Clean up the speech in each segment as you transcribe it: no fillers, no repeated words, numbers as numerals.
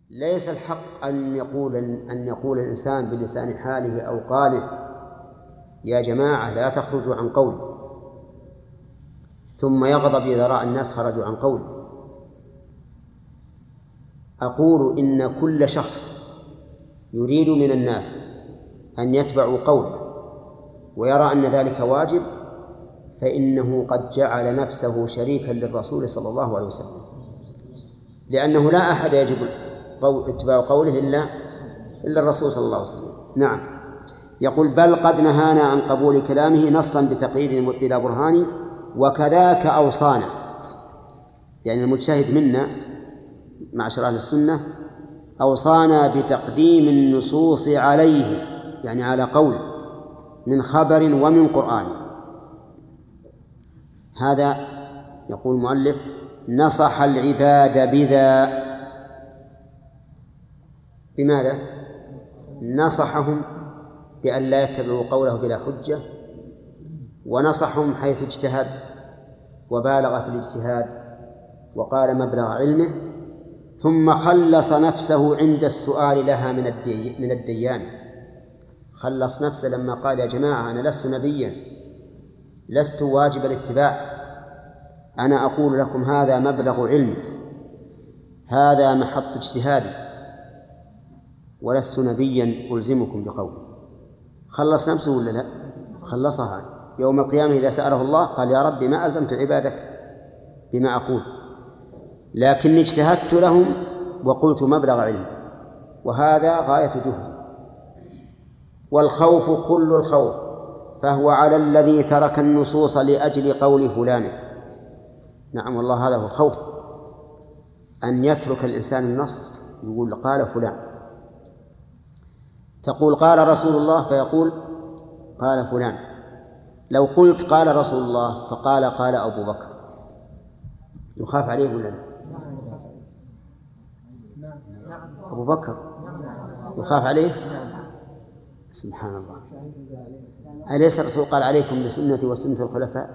ليس الحق أن يقول الإنسان بلسان حاله أو قاله يا جماعة لا تخرجوا عن قولي، ثم يغضب إذا رأى الناس خرجوا عن قولي. أقول إن كل شخص يريد من الناس أن يتبعوا قوله ويرى أن ذلك واجب فإنه قد جعل نفسه شريكا للرسول صلى الله عليه وسلم، لأنه لا أحد يجب اتباع قوله إلا الرسول صلى الله عليه وسلم. نعم. يقول بل قد نهانا عن قبول كلامه نصا بتقييد بلا برهان وكذاك أوصانا، يعني المجتهد منا معشر أهل السنة أوصانا بتقديم النصوص عليه، يعني على قول من خبر ومن قرآن. هذا يقول المؤلف نصح العباد بذا. بماذا؟ نصحهم بأن لا يتبعوا قوله بلا حجة، ونصحهم حيث اجتهد وبالغ في الاجتهاد وقال مبلغ علمه، ثم خلص نفسه عند السؤال لها من الديان. خلص نفسه لما قال يا جماعة أنا لست نبيا، لست واجب الاتباع، أنا أقول لكم هذا مبلغ علمي، هذا محط اجتهادي، ولست نبيا ألزمكم بقولي. خلص نفسه ولا لا؟ خلصها. يوم القيامة إذا سأله الله قال يا رب ما ألزمت عبادك بما أقول، لكن اجتهدت لهم وقلت مبلغ علم، وهذا غاية جهدي. والخوف كل الخوف فهو على الذي ترك النصوص لأجل قول فلان. نعم والله هذا هو الخوف، أن يترك الإنسان النص يقول قال فلان. تقول قال رسول الله فيقول قال فلان. لو قلت قال رسول الله فقال قال أبو بكر يخاف عليه ولا لا؟ أبو بكر يخاف عليه؟ سبحان الله. أليس الرسول قال عليكم بسنتي وسنة الخلفاء؟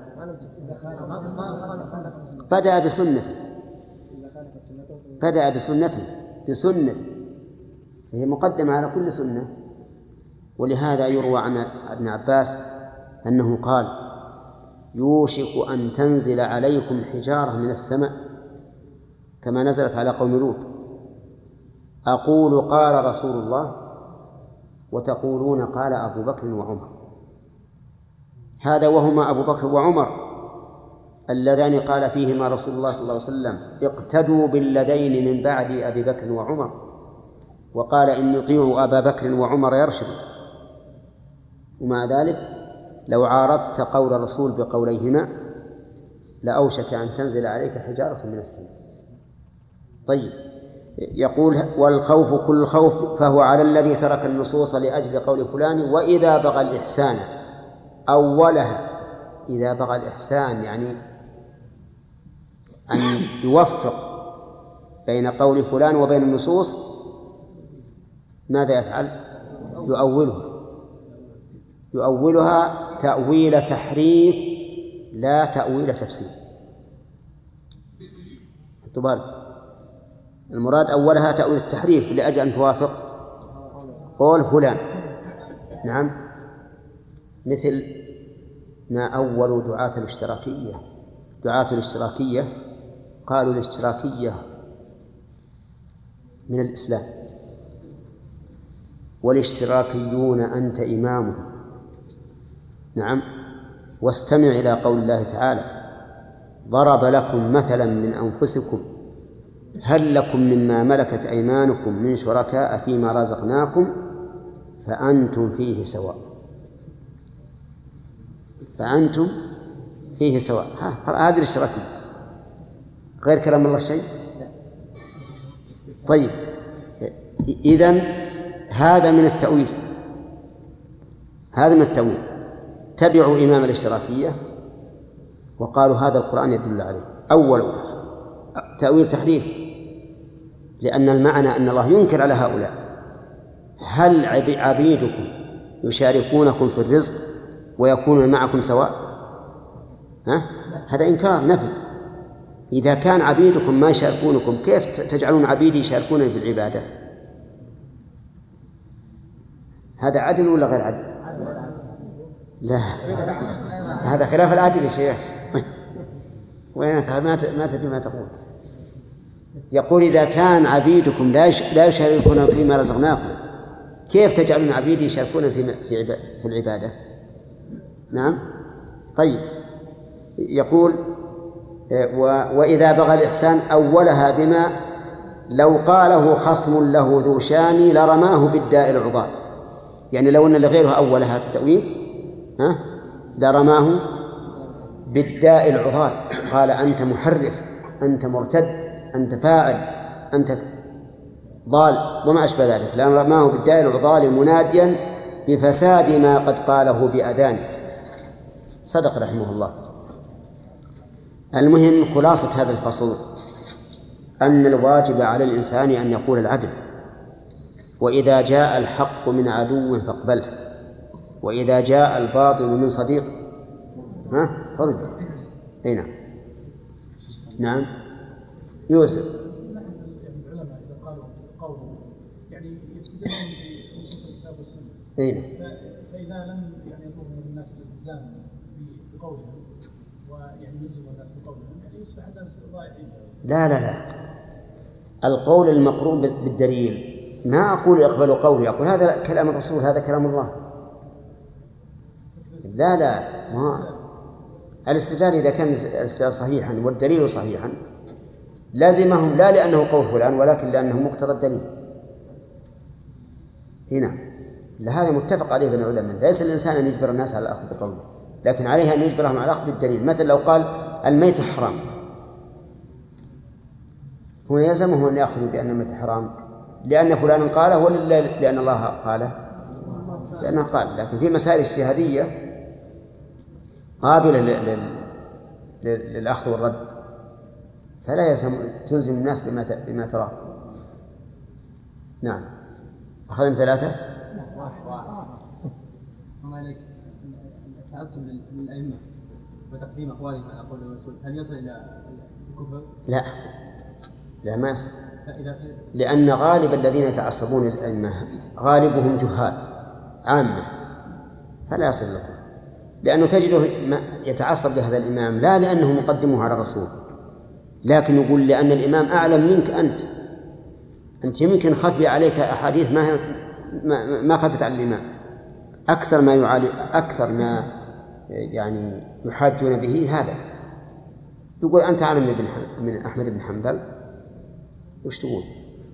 بدأ بسنته فهي مقدمة على كل سنة. ولهذا يروى عن ابن عباس أنه قال يوشك أن تنزل عليكم حجارة من السماء كما نزلت على قوم لوط، أقول قال رسول الله وتقولون قال أبو بكر وعمر. هذا وهما أبو بكر وعمر اللذان قال فيهما رسول الله صلى الله عليه وسلم اقتدوا بالذين من بعد أبي بكر وعمر، وقال إن يطيعوا أبا بكر وعمر يرشدوا. ومع ذلك لو عارضت قول الرسول بقوليهما لأوشك أن تنزل عليك حجارة من السماء. طيب، يقول والخوف كل خوف فهو على الذي ترك النصوص لأجل قول فلان. وإذا بغى الإحسان أولها، إذا بغى الإحسان يعني أن يوفق بين قول فلان وبين النصوص، ماذا يفعل؟ يؤولها تأويل تحريف لا تأويل تفسير. المراد أولها تأويل التحريف لأجل أن توافق قول فلان. نعم، مثل ما أول دعاة الاشتراكية قالوا الاشتراكية من الإسلام، والاشتراكيون أنت إمامهم. نعم، واستمع إلى قول الله تعالى ضرب لكم مثلا من أنفسكم هل لكم مما ملكت أيمانكم من شركاء فيما رزقناكم فأنتم فيه سواء. هذه الاشتراكية غير كلام الله شيء. طيب، إذن هذا من التأويل. تبعوا إمام الاشتراكية وقالوا هذا القرآن يدل عليه. أول تأويل تحريف، لأن المعنى أن الله ينكر على هؤلاء. هل عبيدكم يشاركونكم في الرزق ويكونون معكم سواء؟ هذا إنكار، نفي. إذا كان عبيدكم ما يشاركونكم كيف تجعلون عبيدي يشاركونني في العبادة؟ هذا عدل ولا غير عدل؟ لا، هذا خلاف العدل يا شيخ. وين ما تدري ما تقول. يقول إذا كان عبيدكم لا يشاركون فيما رزقناكم كيف تجعلون عبيدي يشاركون في العبادة؟ نعم. طيب، يقول وإذا بغى الإحسان أولها بما لو قاله خصم له ذو شان لرماه بالداء العضال. يعني لو أن لغيره أول هذا التأويل لرماه بالداء العضال، قال أنت محرف، أنت مرتد، أنت فاعل، أنت ضال وما أشبه ذلك، لرماه بالداء العضال مناديا بفساد ما قد قاله بأذان. صدق رحمه الله. المهم خلاصة هذا الفصل أن الواجب على الإنسان أن يقول العدل، وإذا جاء الحق من عدو فاقبله، وإذا جاء الباطل من صديق فرد. هنا نعم يوسف. العلماء إذا قالوا قوله يعني يستدلون بنصوص الكتاب والسنة. فإذا لم يطلب الناس الالتزام بقولهم ويعني يلزم الناس بقولهم يعني يصبح الناس ضائعين. لا، القول المقرون بالدليل. ما أقول اقبلوا قولي، أقول هذا كلام الرسول، هذا كلام الله. لا ما الاستدلال إذا كان الاستدلال صحيحا والدليل صحيحا لازمهم لا لأنه قول فلان ولكن لأنه مقتضى الدليل. هنا لهذا متفق عليه بين العلماء. ليس الإنسان أن يجبر الناس على الأخذ بقوله، لكن عليه أن يجبرهم على الأخذ بالدليل. مثل لو قال الميت حرام، هو يلزمه أن يأخذ بأن الميت حرام لأن فلان قاله ولا لأن الله قاله؟ لأنه قال. لكن في مسائل اجتهادية قابلة للأخذ والرد فلا تلزم الناس بما تراه. نعم. أخذنا 3. التعصب للأئمة وتقديم أقوالهم على أقوال الرسول هل يصل إلى الكفر؟ لا ما يصل، لأن غالب الذين يتعصبون للأئمة غالبهم جهال عامة فلا يصل له، لأنه تجده يتعصب لهذا الإمام لا لأنه مقدمه على الرسول، لكن يقول لأن الإمام أعلم منك أنت يمكن خفي عليك أحاديث ما خفت على الإمام. أكثر ما يعني يحاجون به هذا. يقول أنت أعلم من أحمد بن حنبل، وش تقول؟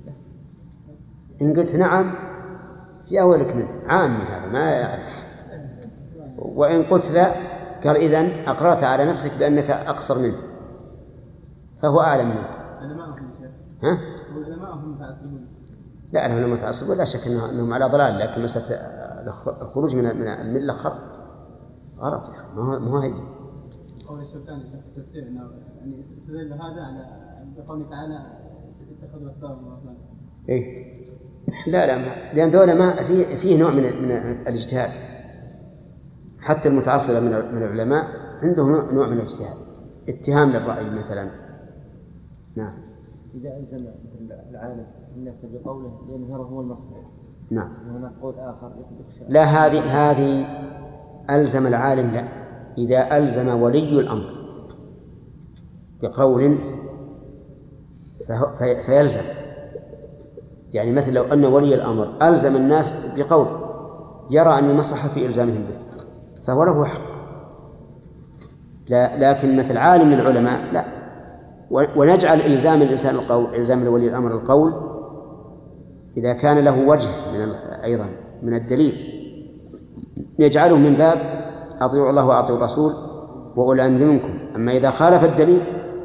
إن قلت نعم يا ولك منه عامي هذا ما يعرف، وإن قلت لا قال إذن أقرأت على نفسك بأنك أقصر منه فهو أعلم منه. علماءهم متعصبون. لا العلماء متعصبون لا شك أنهم على ضلال، لكن مسألة الخروج من الملة غلط يا أخي، ما هو هي. قول الشوكاني في التفسير أنه يعني استدل هذا على قوله تعالى اتخذوا أحبارهم ورهبانهم. إيه لا لأن ذولا ما فيه نوع من الاجتهاد. حتى المتعصبة من العلماء عندهم نوع من الاجتهاد، اتهام للرأي مثلا. نعم. إذا ألزم العالم الناس بقوله ليظهره هو المصلحة. نعم. وهناك قول آخر يخشى. لا هذه ألزم العالم. لا، إذا ألزم ولي الأمر بقول فيلزم. يعني مثل لو أن ولي الأمر ألزم الناس بقول يرى أن المصلحة في إلزامهم به فهو له حق. لا لكن مثل عالم من العلماء لا. ونجعل إلزام الإنسان القول، إلزام ولي الأمر القول إذا كان له وجه أيضا من الدليل يجعله من باب أطيعوا الله وأطيعوا الرسول وأولي الأمر منكم. أما إذا خالف الدليل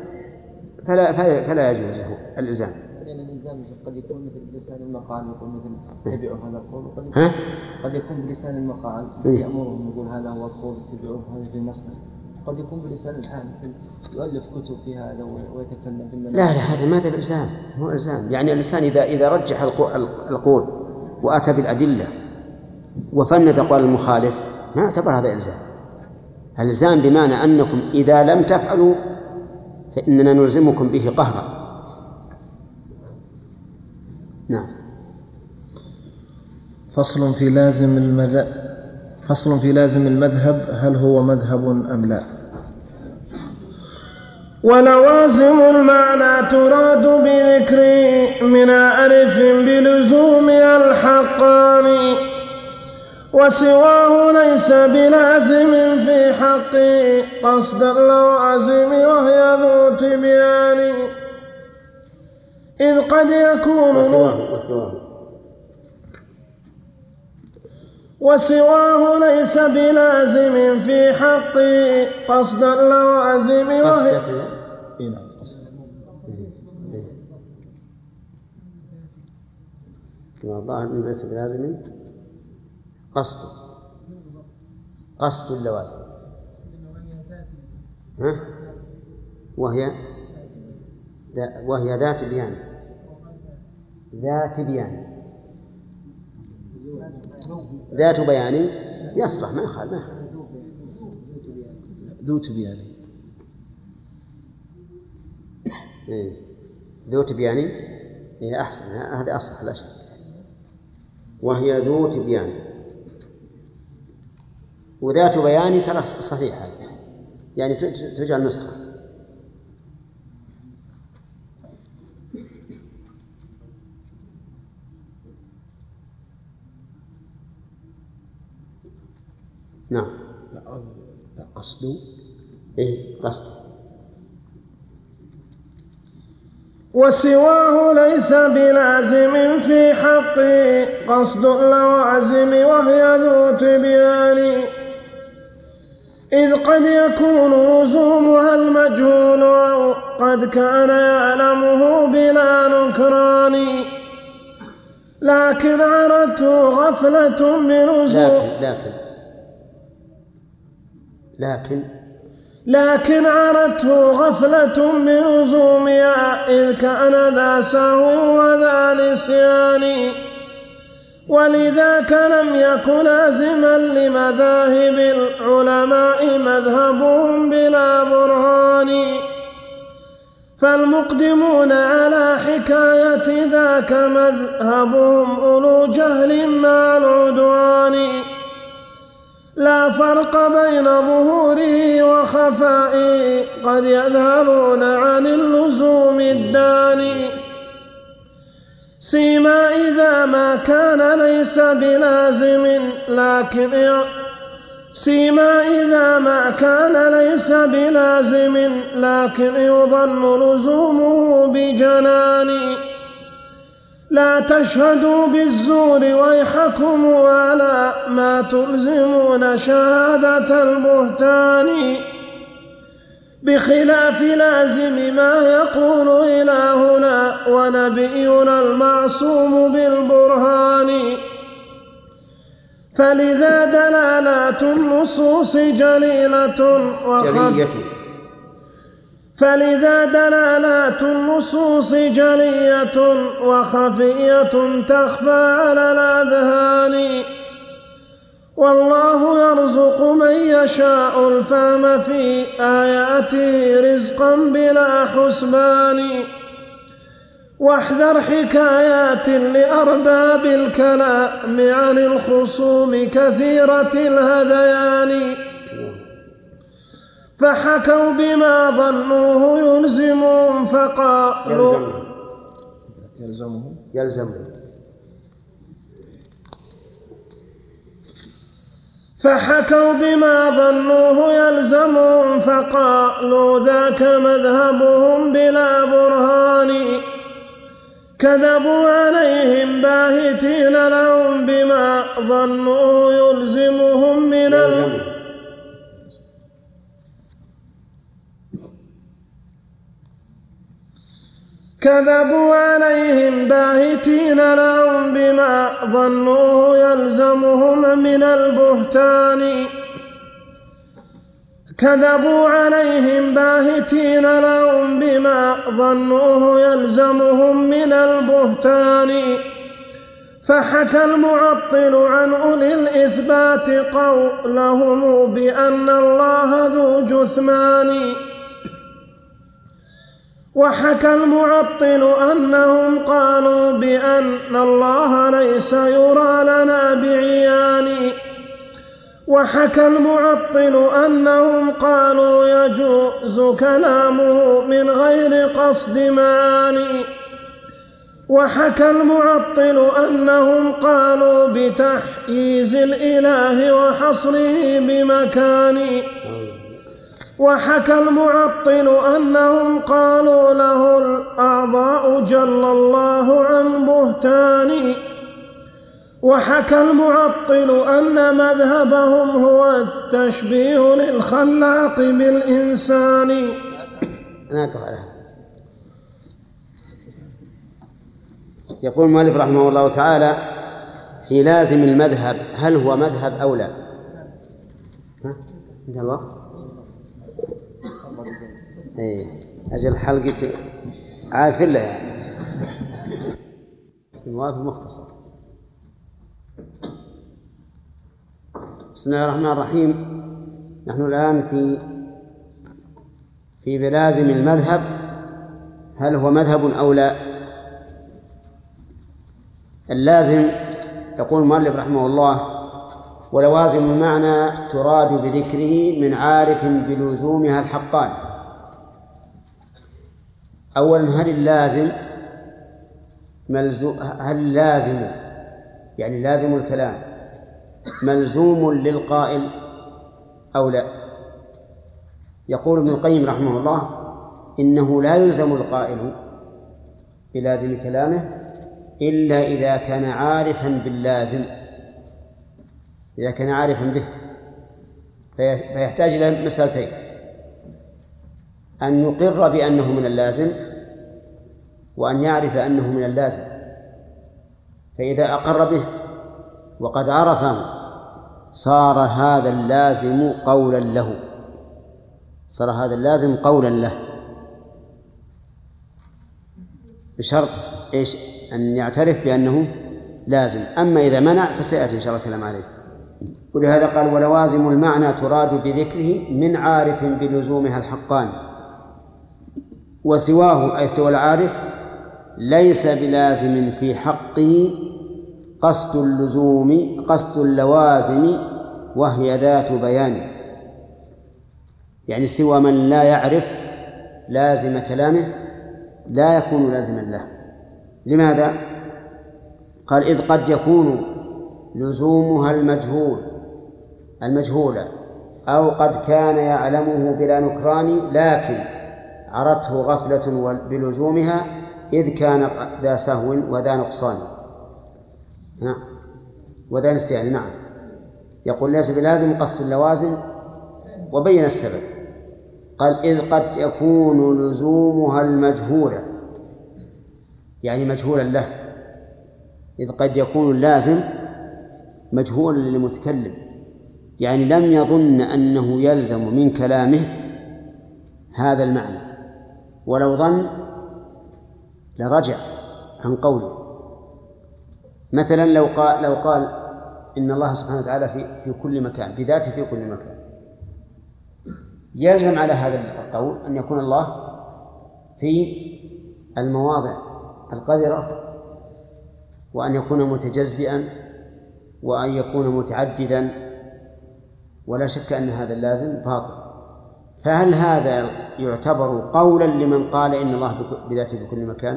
فلا يجوز له الإلزام. لأن الإلزام قد يكون مثل بلسان المقال، يقول مثل اتبعوا هذا القول، قد يكون بلسان المقال يأمرهم يقول هذا هو القول اتبعوه هذا في المصلحة. قد يكون بلسان الحال يؤلف كتب في هذا ويتكلم في المنهج. لا هذا ما بإلزام، هو إلزام. يعني الإنسان إذا رجح القول وأتى بالأدلة وفند أقوال المخالف ما يعتبر هذا إلزام. الإلزام بمعنى أنكم إذا لم تفعلوا فإننا نلزمكم به قهرا. نعم. فصل في لازم المذهب، هل هو مذهب أم لا؟ ولوازم المعنى تراد بذكر من أعرف بلزومها الحقان، وسواه ليس بلازم في حق قصد اللوازم وهي ذو تبيان، إذ قد يكون وسواه ليس بلازم في حق قصد اللوازم وهي الظاهر أنه ليس بلازم قصد اللوازم، وهي ذات بيان ذات بيان يصلح، ما يخالف ذو تبيان ذو تبيان هي أحسن، هذا أصح لا شك، وهي ذو تبيان. وذات بيان ترى صحيحة، يعني تجعل نسخة. نعم. قصد قصد. وسواه ليس بلازم في حق قصد اللوازم وهي ذو تبيان، إذ قد يكون لزومها المجهول أو قد كان يعلمه بلا نكران، لكن عرته غفلة بلزوم لكن عرته غفلة بلزومها، إذ كان ذا سهو وذا نسيان، ولذاك لم يكن لازما لمذاهب العلماء مذهبهم بلا برهان، فالمقدمون على حكاية ذاك مذهبهم أولو جهل مع العدوان، لا فرق بين ظهوره وخفائه، قد يذهلون عن اللزوم الداني، سيما إذا ما كان ليس بلازم لكن يظن لزومه بجنان، لا تشهدوا بالزور ويحكم على ما تلزمون شهادة البهتان، بخلاف لازم ما يقول إلهنا ونبينا المعصوم بالبرهان، فلذا دلالات النصوص جلية وخفية تخفى على الأذهان، والله يرزق من يشاء الفهم في آياته رزقا بلا حسبان، واحذر حكايات لأرباب الكلام عن الخصوم كثيرة الهذيان، فحكوا بما ظنوه يلزمهم فقالوا ذاك مذهبهم بلا برهان، كذبوا عليهم باهتين لهم بما ظنوا يلزمهم من كذبوا عليهم باهتين لهم بما ظنوه يلزمهم من البهتان، كذبوا عليهم باهتين لهم بما ظنوه يلزمهم من البهتان، فحكى المعطل عن أولي الإثبات قولهم بأن الله ذو جثمان، وحكى المعطل أنهم قالوا بأن الله ليس يرى لنا بعيان. وحكى المعطل أنهم قالوا يجوز كلامه من غير قصد معاني. وحكى المعطل أنهم قالوا بتحييز الإله وحصره بمكان. وحكى المعطل أنهم قالوا له الأعضاء جل الله عن بهتان. وحكى المعطل أن مذهبهم هو التشبيه للخلاق بالإنسان. يقول المؤلف رحمه الله تعالى في لازم المذهب هل هو مذهب أو لا؟ انتهى الوقت؟ أجل حلقة عارف الله يعني في موافق مختصر. بسم الله الرحمن الرحيم. نحن الآن في بلازم المذهب هل هو مذهب أو لا. اللازم يقول المؤلف رحمه الله ولوازم المعنى تراد بذكره من عارف بلزومها الحقان. أولا هل اللازم يعني لازم الكلام ملزوم للقائل أو لا؟ يقول ابن القيم رحمه الله إنه لا يلزم القائل بلازم كلامه إلا إذا كان عارفا باللازم، إذا كان عارفا به، فيحتاج إلى مسألتين: أن يقر بأنه من اللازم، وأن يعرف أنه من اللازم. فإذا أقر به وقد عرفه صار هذا اللازم قولا له، صار هذا اللازم قولا له، بشرط إيش؟ أن يعترف بأنه لازم. أما إذا منع فسيأتي إن شاء الله الكلام عليه. ولهذا قال ولوازم المعنى تراد بذكره من عارف بلزومها الحقان. وسواه أي سوى العارف ليس بلازم في حقه قصد اللوازم وهي ذات بيان. يعني سوى من لا يعرف لازم كلامه لا يكون لازما له. لماذا؟ قال إذ قد يكون لزومها المجهولة أو قد كان يعلمه بلا نكران، لكن عرته غفلة بلزومها إذ كان ذا سهو وذا نقصان وذا نسيان. نعم، يقول ليس بلازم قصد اللوازم وبين السبب. قال إذ قد يكون لزومها المجهولة، يعني مجهولا له. إذ قد يكون اللازم مجهولا للمتكلم، يعني لم يظن أنه يلزم من كلامه هذا المعنى، ولو ظن لرجع عن قوله. مثلا لو قال إن الله سبحانه وتعالى في كل مكان بذاته في كل مكان، يلزم على هذا القول أن يكون الله في المواضع القذرة، وأن يكون متجزئا، وأن يكون متعددا، ولا شك أن هذا اللازم باطل. فهل هذا يعتبر قولا لمن قال إن الله بذاته في كل مكان؟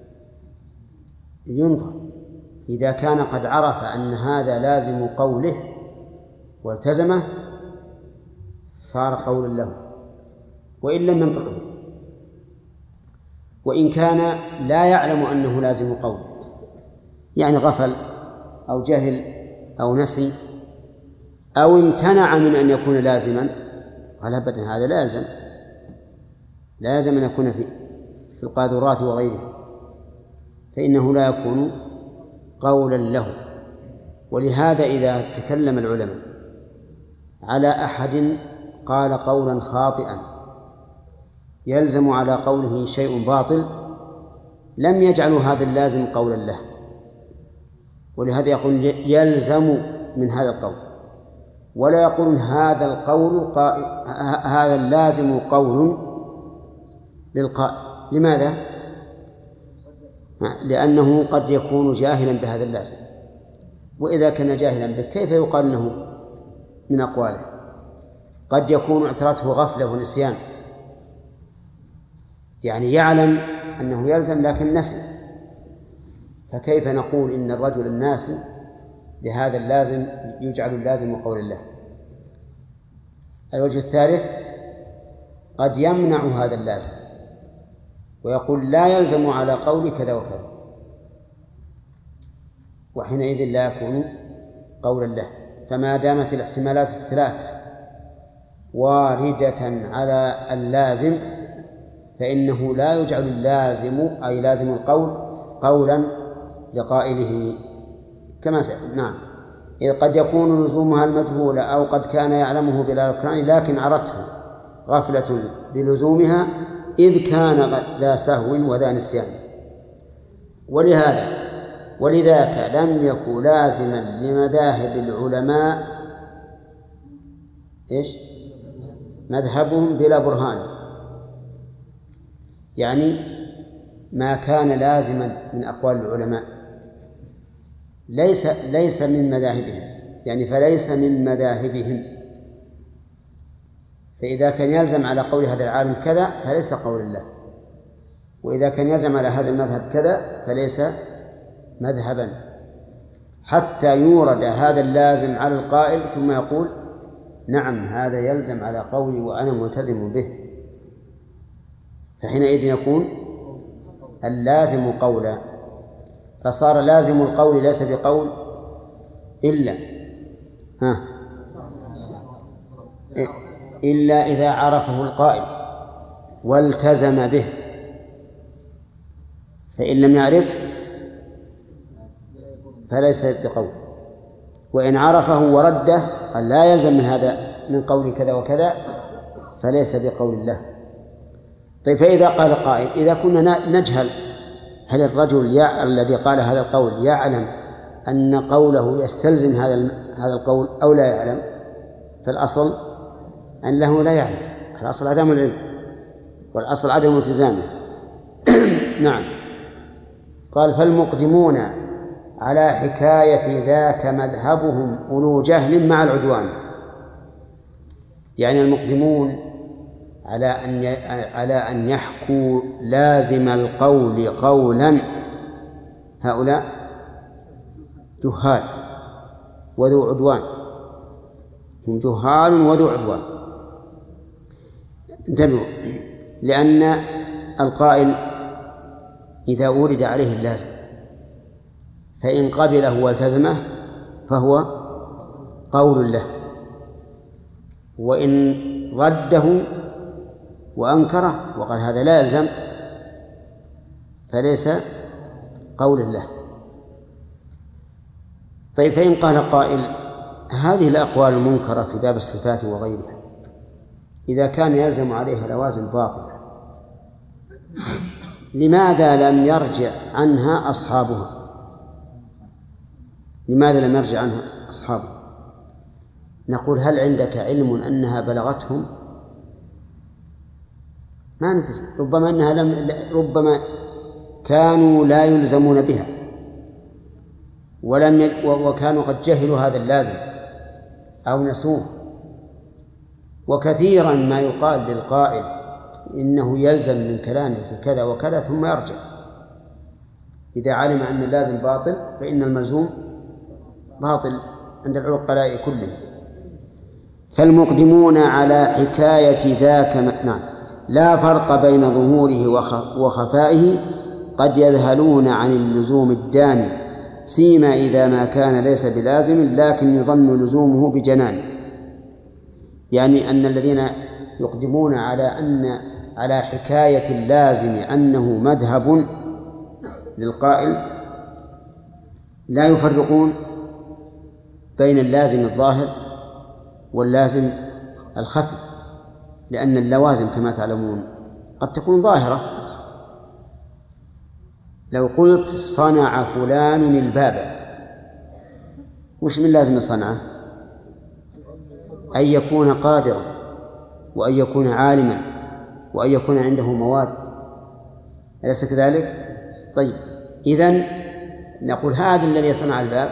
ينظر. إذا كان قد عرف أن هذا لازم قوله والتزمه صار قولا له، وإن لم ينطق به. وإن كان لا يعلم أنه لازم قوله، يعني غفل أو جهل أو نسي أو امتنع من أن يكون لازما، قال أبدا هذا لا يلزم أن يكون في القاذورات وغيره، فإنه لا يكون قولا له. ولهذا إذا تكلم العلماء على أحد قال قولا خاطئا يلزم على قوله شيء باطل، لم يجعلوا هذا اللازم قولا له، ولهذا يقول يلزم من هذا القول، ولا يقولون هذا اللازم قول للقائل، لماذا؟ لأنه قد يكون جاهلا بهذا اللازم، وإذا كان جاهلا به كيف يقال أنه من أقواله؟ قد يكون اعترته غفلة ونسيان، يعني يعلم أنه يلزم لكن نسي، فكيف نقول إن الرجل الناسي لهذا اللازم يجعل اللازم قول الله؟ الوجه الثالث قد يمنع هذا اللازم ويقول لا يلزم على قول كذا وكذا، وحينئذ لا يكون قولا له. فما دامت الاحتمالات الثلاثة واردة على اللازم فإنه لا يجعل اللازم أي لازم القول قولا لقائله كما نعم. إذ قد يكون لزومها المجهول أو قد كان يعلمه بلا ركان لكن عرته غفلة بلزومها إذ كان ذا سهو وذا نسيان. ولذاك لم يكن لازما لمذاهب العلماء مذهبهم بلا برهان، يعني ما كان لازما من أقوال العلماء ليس من مذاهبهم، يعني فليس من مذاهبهم، فإذا كان يلزم على قول هذا العالم كذا فليس قول الله، وإذا كان يلزم على هذا المذهب كذا فليس مذهبا، حتى يورد هذا اللازم على القائل ثم يقول نعم هذا يلزم على قولي وأنا ملتزم به، فحينئذ يكون اللازم قولا. فصار لازم القول ليس بقول إلا إذا عرفه القائل والتزم به، فإن لم يعرف فليس بقول، وإن عرفه ورده قال لا يلزم من هذا من قول كذا وكذا فليس بقول الله. طيب فإذا قال قائل إذا كنا نجهل هل الرجل الذي قال هذا القول يعلم أن قوله يستلزم هذا القول أو لا يعلم؟ فالأصل أنه لا يعلم، الأصل عدم العلم والأصل عدم التزامه. نعم. قال فالمقدمون على حكاية ذاك مذهبهم أولو جهل مع العدوان، يعني المقدمون على أن يحكوا لازم القول قولا هؤلاء جهال وذو عدوان، هم جهال وذو عدوان. انتبهوا، لأن القائل إذا أورد عليه اللازم فإن قبله والتزمه فهو قول له، وإن رده وأنكره وقال هذا لا يلزم فليس قول له. طيب فإن قال قائل هذه الأقوال المنكرة في باب الصفات وغيرها إذا كان يلزم عليها لوازم باطلة لماذا لم يرجع عنها أصحابها؟ لماذا لم يرجع عنها أصحابها؟ نقول هل عندك علم أنها بلغتهم؟ ما ندري، ربما كانوا لا يلزمون بها وكانوا قد جهلوا هذا اللازم أو نسوه. وكثيرا ما يقال للقائل إنه يلزم من كلامه كذا وكذا ثم يرجع، إذا علم أن اللازم باطل فإن الملزوم باطل عند العقلاء كلهم. فالمقدمون على حكاية ذاك نعم لا فرق بين ظهوره وخفائه قد يذهلون عن اللزوم الداني سيما إذا ما كان ليس بلازم لكن يظن لزومه بجنان، يعني أن الذين يقدمون على حكاية اللازم أنه مذهب للقائل لا يفرقون بين اللازم الظاهر واللازم الخفي، لأن اللوازم كما تعلمون قد تكون ظاهرة. لو قلت صنع فلان الباب وش من لازم صنعه؟ أن يكون قادرا وأن يكون عالما وأن يكون عنده مواد، أليس كذلك؟ طيب، إذن نقول هذا الذي صنع الباب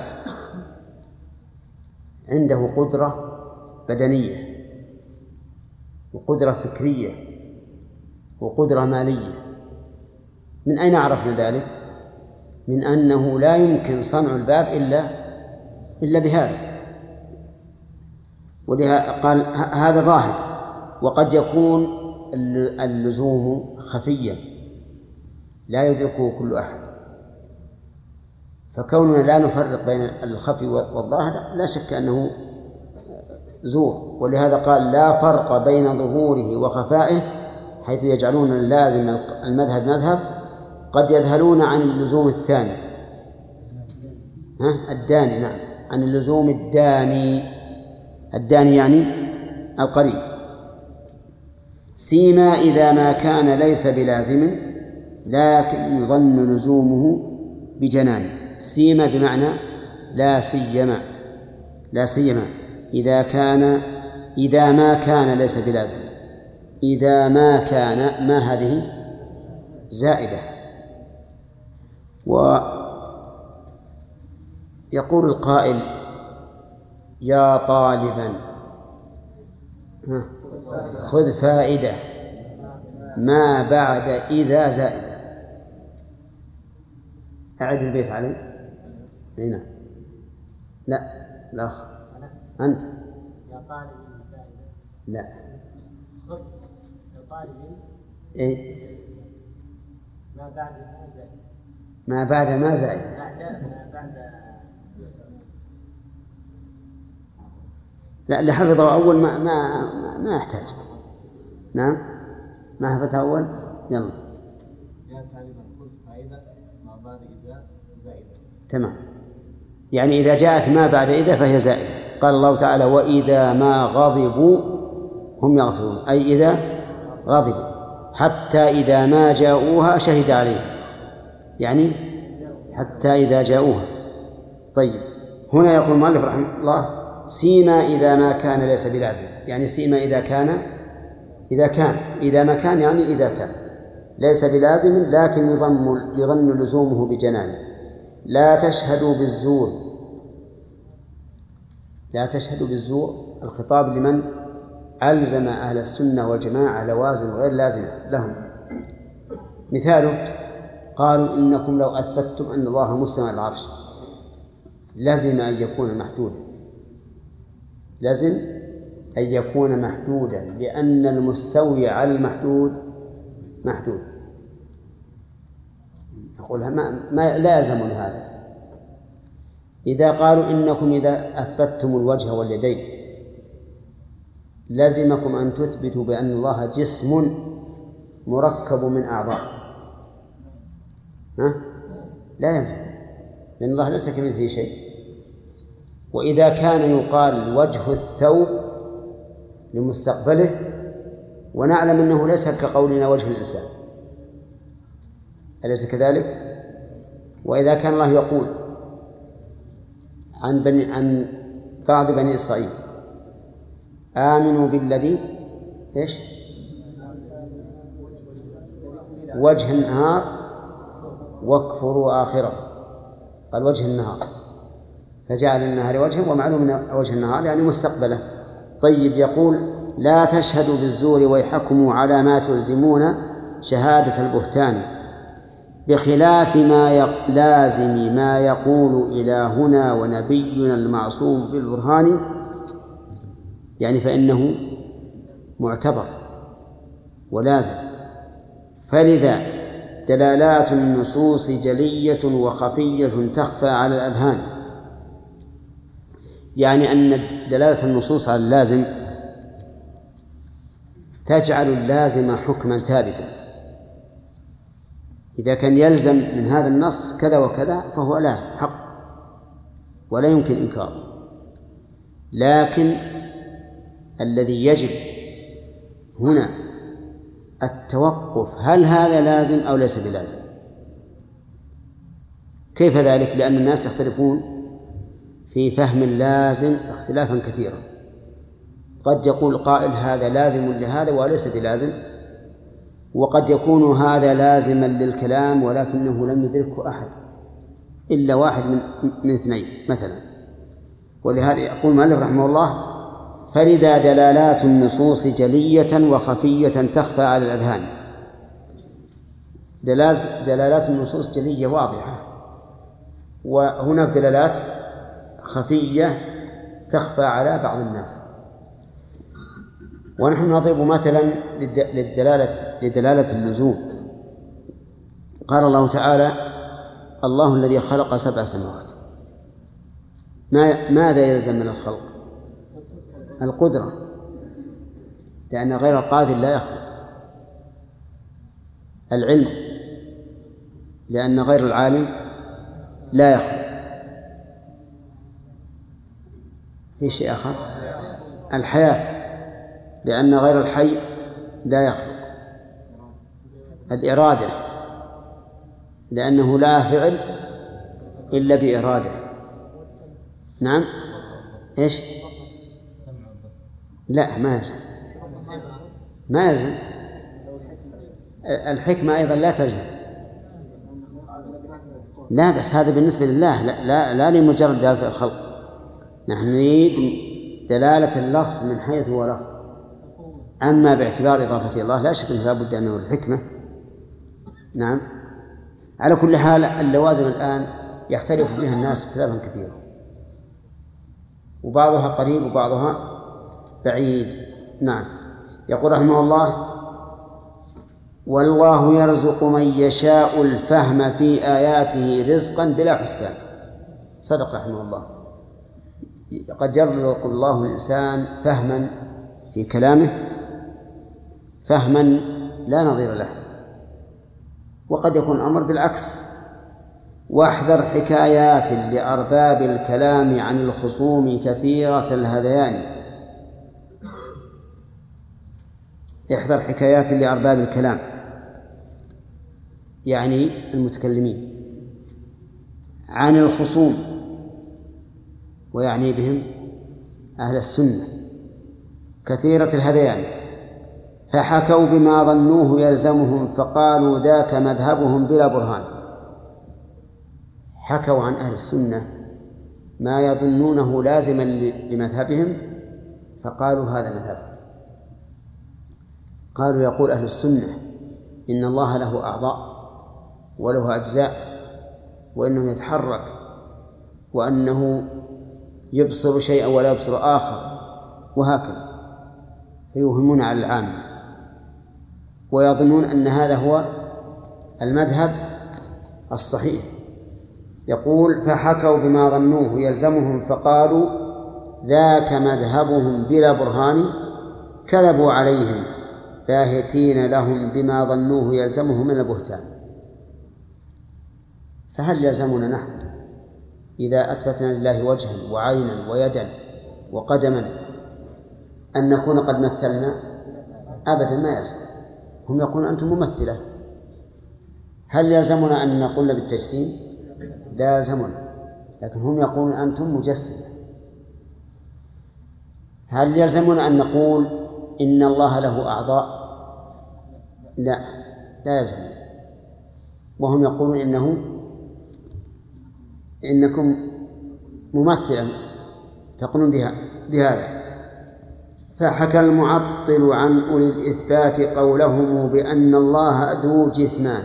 عنده قدرة بدنية وقدرة فكرية وقدرة مالية. من أين عرفنا ذلك؟ من أنه لا يمكن صنع الباب إلا بهذا، ولهذا قال هذا ظاهر. وقد يكون اللزوم خفيا لا يدركه كل أحد، فكوننا لا نفرق بين الخفي والظاهر لا شك أنه زور. ولهذا قال لا فرق بين ظهوره وخفائه، حيث يجعلون اللازم المذهب مذهب قد يذهلون عن اللزوم الثاني الداني، نعم، عن اللزوم الداني يعني القريب. سيما إذا ما كان ليس بلازم لكن يظن لزومه بجنان. سيما بمعنى لا سيما إذا ما كان ليس بلازم. إذا ما كان، ما هذه زائدة. ويقول القائل يا طالبا خذ فائدة ما بعد إذا زائدة. أعد البيت علي. هنا لا أنت يا طالب فائدة. لا خذ يا طالب ما بعد ما زائدة. ما بعد ما زائدة. لا، اللي حفظه أول ما يحتاج. نعم، ما حفظها أول. يلا يا طالبا خذ فائدة ما بعد إذا زائدة. تمام، يعني إذا جاءت ما بعد إذا فهي زائدة. قال الله تعالى وإذا ما غضبوا هم يغفرون، أي إذا غضبوا، حتى إذا ما جاءوها شهد عليهم، يعني حتى إذا جاءوها. طيب، هنا يقول المؤلف رحمه الله سيما إذا ما كان ليس بلازم، يعني سيما إذا ما كان يعني إذا كان ليس بلازم لكن يظن لزومه بجنان. لا تشهدوا بالزور الخطاب لمن ألزم أهل السنة والجماعة لوازم غير لازمة لهم. مثاله قالوا إنكم لو أثبتتم أن الله مستوى على العرش لازم أن يكون محدودا، لأن المستوي على المحدود محدود. نقولها ما لا يلزمون هذا. إذا قالوا إنكم إذا أثبتتم الوجه واليدين لازمكم أن تثبتوا بأن الله جسم مركب من أعضاء، لا يلزم، لأن الله ليس كمثله شيء. وإذا كان يقال وجه الثوب لمستقبله ونعلم أنه ليس كقولنا وجه الإنسان، أليس كذلك؟ وإذا كان الله يقول عن بعض بني إسرائيل آمنوا بالذي وجه النهار واكفروا آخره، قال وجه النهار فجعل النهار وجها، ومعلوم من وجه النهار يعني مستقبله. طيب، يقول لا تشهدوا بالزور ويحكموا على ما تلزمون شهادة البهتان بخلاف لازم ما يقول إلهنا ونبينا المعصوم بالبرهان، يعني فإنه معتبر ولازم. فلذا دلالات النصوص جلية وخفية تخفى على الأذهان، يعني أن دلالة النصوص على اللازم تجعل اللازم حكما ثابتا. إذا كان يلزم من هذا النص كذا وكذا فهو لازم حق ولا يمكن إنكاره. لكن الذي يجب هنا التوقف، هل هذا لازم أو ليس بلازم؟ كيف ذلك؟ لأن الناس يختلفون في فهم اللازم اختلافا كثيرا. قد يقول قائل هذا لازم لهذا وليس بلازم، وقد يكون هذا لازما للكلام ولكنه لم يدركه أحد إلا واحد من اثنين مثلا. ولهذا يقول المؤلف رحمه الله: فلذا دلالات النصوص جلية وخفية تخفى على الأذهان. دلالات النصوص جلية واضحة، وهناك دلالات خفية تخفى على بعض الناس. ونحن نضرب مثلا لدلالة اللزوم. قال الله تعالى: الله الذي خلق 7 سماوات. ماذا يلزم من الخلق؟ القدرة، لأن غير القادر لا يخلق. العلم، لأن غير العالم لا يخلق. في شيء آخر؟ الحياة، لأن غير الحي لا يخلق. الإرادة، لأنه لا فعل إلا بإرادة. نعم. إيش؟ لا، ما يلزم. الحكمة أيضا لا تلزم. لا، بس هذا بالنسبة لله، لا لمجرد دلالة الخلق. نحن نريد دلالة اللفظ من حيث هو لفظ. أما باعتبار إضافة الله لا شك أنه لا بد أنه الحكمة. نعم. على كل حال اللوازم الآن يختلف بها الناس اختلافا كثيرا، وبعضها قريب وبعضها بعيد. نعم. يقول رحمه الله: والله يرزق من يشاء الفهم في آياته رزقا بلا حسبان. صدق رحمه الله. قد يرزق الله الإنسان فهما في كلامه، فهما لا نظير له، وقد يكون الأمر بالعكس. واحذر حكايات لأرباب الكلام عن الخصوم كثيرة الهذيان. احذر حكايات لأرباب الكلام، يعني المتكلمين، عن الخصوم، ويعني بهم أهل السنة، كثيرة الهذيان. فحكوا بما ظنوه يلزمهم فقالوا ذاك مذهبهم بلا برهان. حكوا عن أهل السنة ما يظنونه لازما لمذهبهم فقالوا هذا مذهبهم. قالوا: يقول أهل السنة إن الله له أعضاء وله أجزاء، وأنه يتحرك، وأنه يبصر شيئا ولا يبصر آخر، وهكذا. فيوهمون على العامة ويظنون أن هذا هو المذهب الصحيح. يقول: فحكوا بما ظنوه يلزمهم فقالوا ذاك مذهبهم بلا برهان، كذبوا عليهم باهتين لهم بما ظنوه يلزمه من البهتان. فهل يلزمنا نحن إذا أثبتنا لله وجها وعينا ويدا وقدما أن نكون قد مثلنا؟ أبدا ما يلزم. هم يقولون أنتم ممثلة. هل يلزمنا أن نقول بالتجسيم؟ لا يلزمنا، لكن هم يقولون أنتم مجسمة. هل يلزمنا أن نقول إن الله له أعضاء؟ لا يلزم. وهم يقولون إنكم ممثلة تقولون بهذا. فحكى المعطل عن أولي الإثبات قولهم بأن الله ذو جثمان.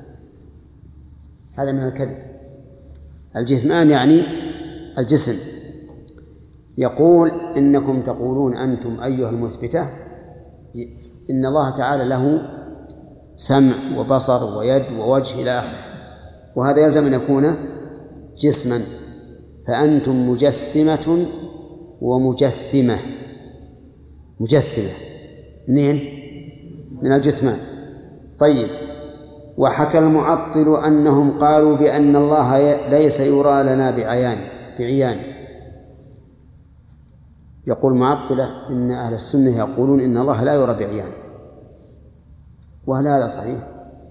هذا من الكذب. الجثمان يعني الجسم. يقول: إنكم تقولون أنتم أيها المثبتة إن الله تعالى له سمع وبصر ويد ووجه إلى آخره، وهذا يلزم أن يكون جسما. فأنتم مجسمة ومجثمة. مجثمة من الجثمان. طيب. وحكى المعطل أنهم قالوا بأن الله ليس يرى لنا بعيان. يقول معطلة إن أهل السنة يقولون إن الله لا يرى بعيان، وهل هذا صحيح؟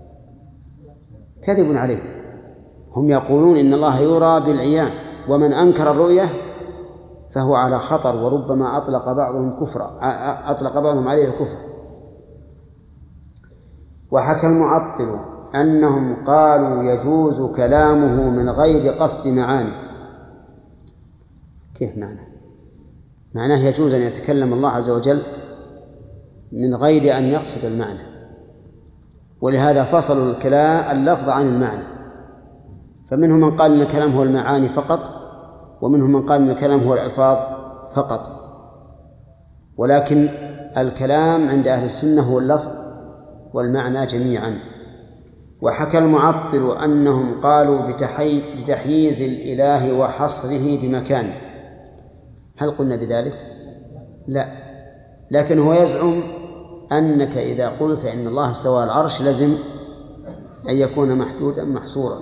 كذب عليه. هم يقولون إن الله يرى بالعيان، ومن أنكر الرؤية فهو على خطر، وربما أطلق بعضهم عليه الكفر. وحكى المعطل أنهم قالوا يجوز كلامه من غير قصد معاني. كيف معناه يجوز أن يتكلم الله عز وجل من غير أن يقصد المعنى، ولهذا فصلوا الكلام اللفظ عن المعنى. فمنهم من قال أن الكلام هو المعاني فقط، ومنهم من قال أن الكلام هو الألفاظ فقط، ولكن الكلام عند أهل السنة هو اللفظ والمعنى جميعا. وحكى المعطل أنهم قالوا بتحييز الإله وحصره بمكانه. هل قلنا بذلك؟ لا، لكن هو يزعم أنك إذا قلت إن الله استوى على العرش لازم أن يكون محدودا محصورا.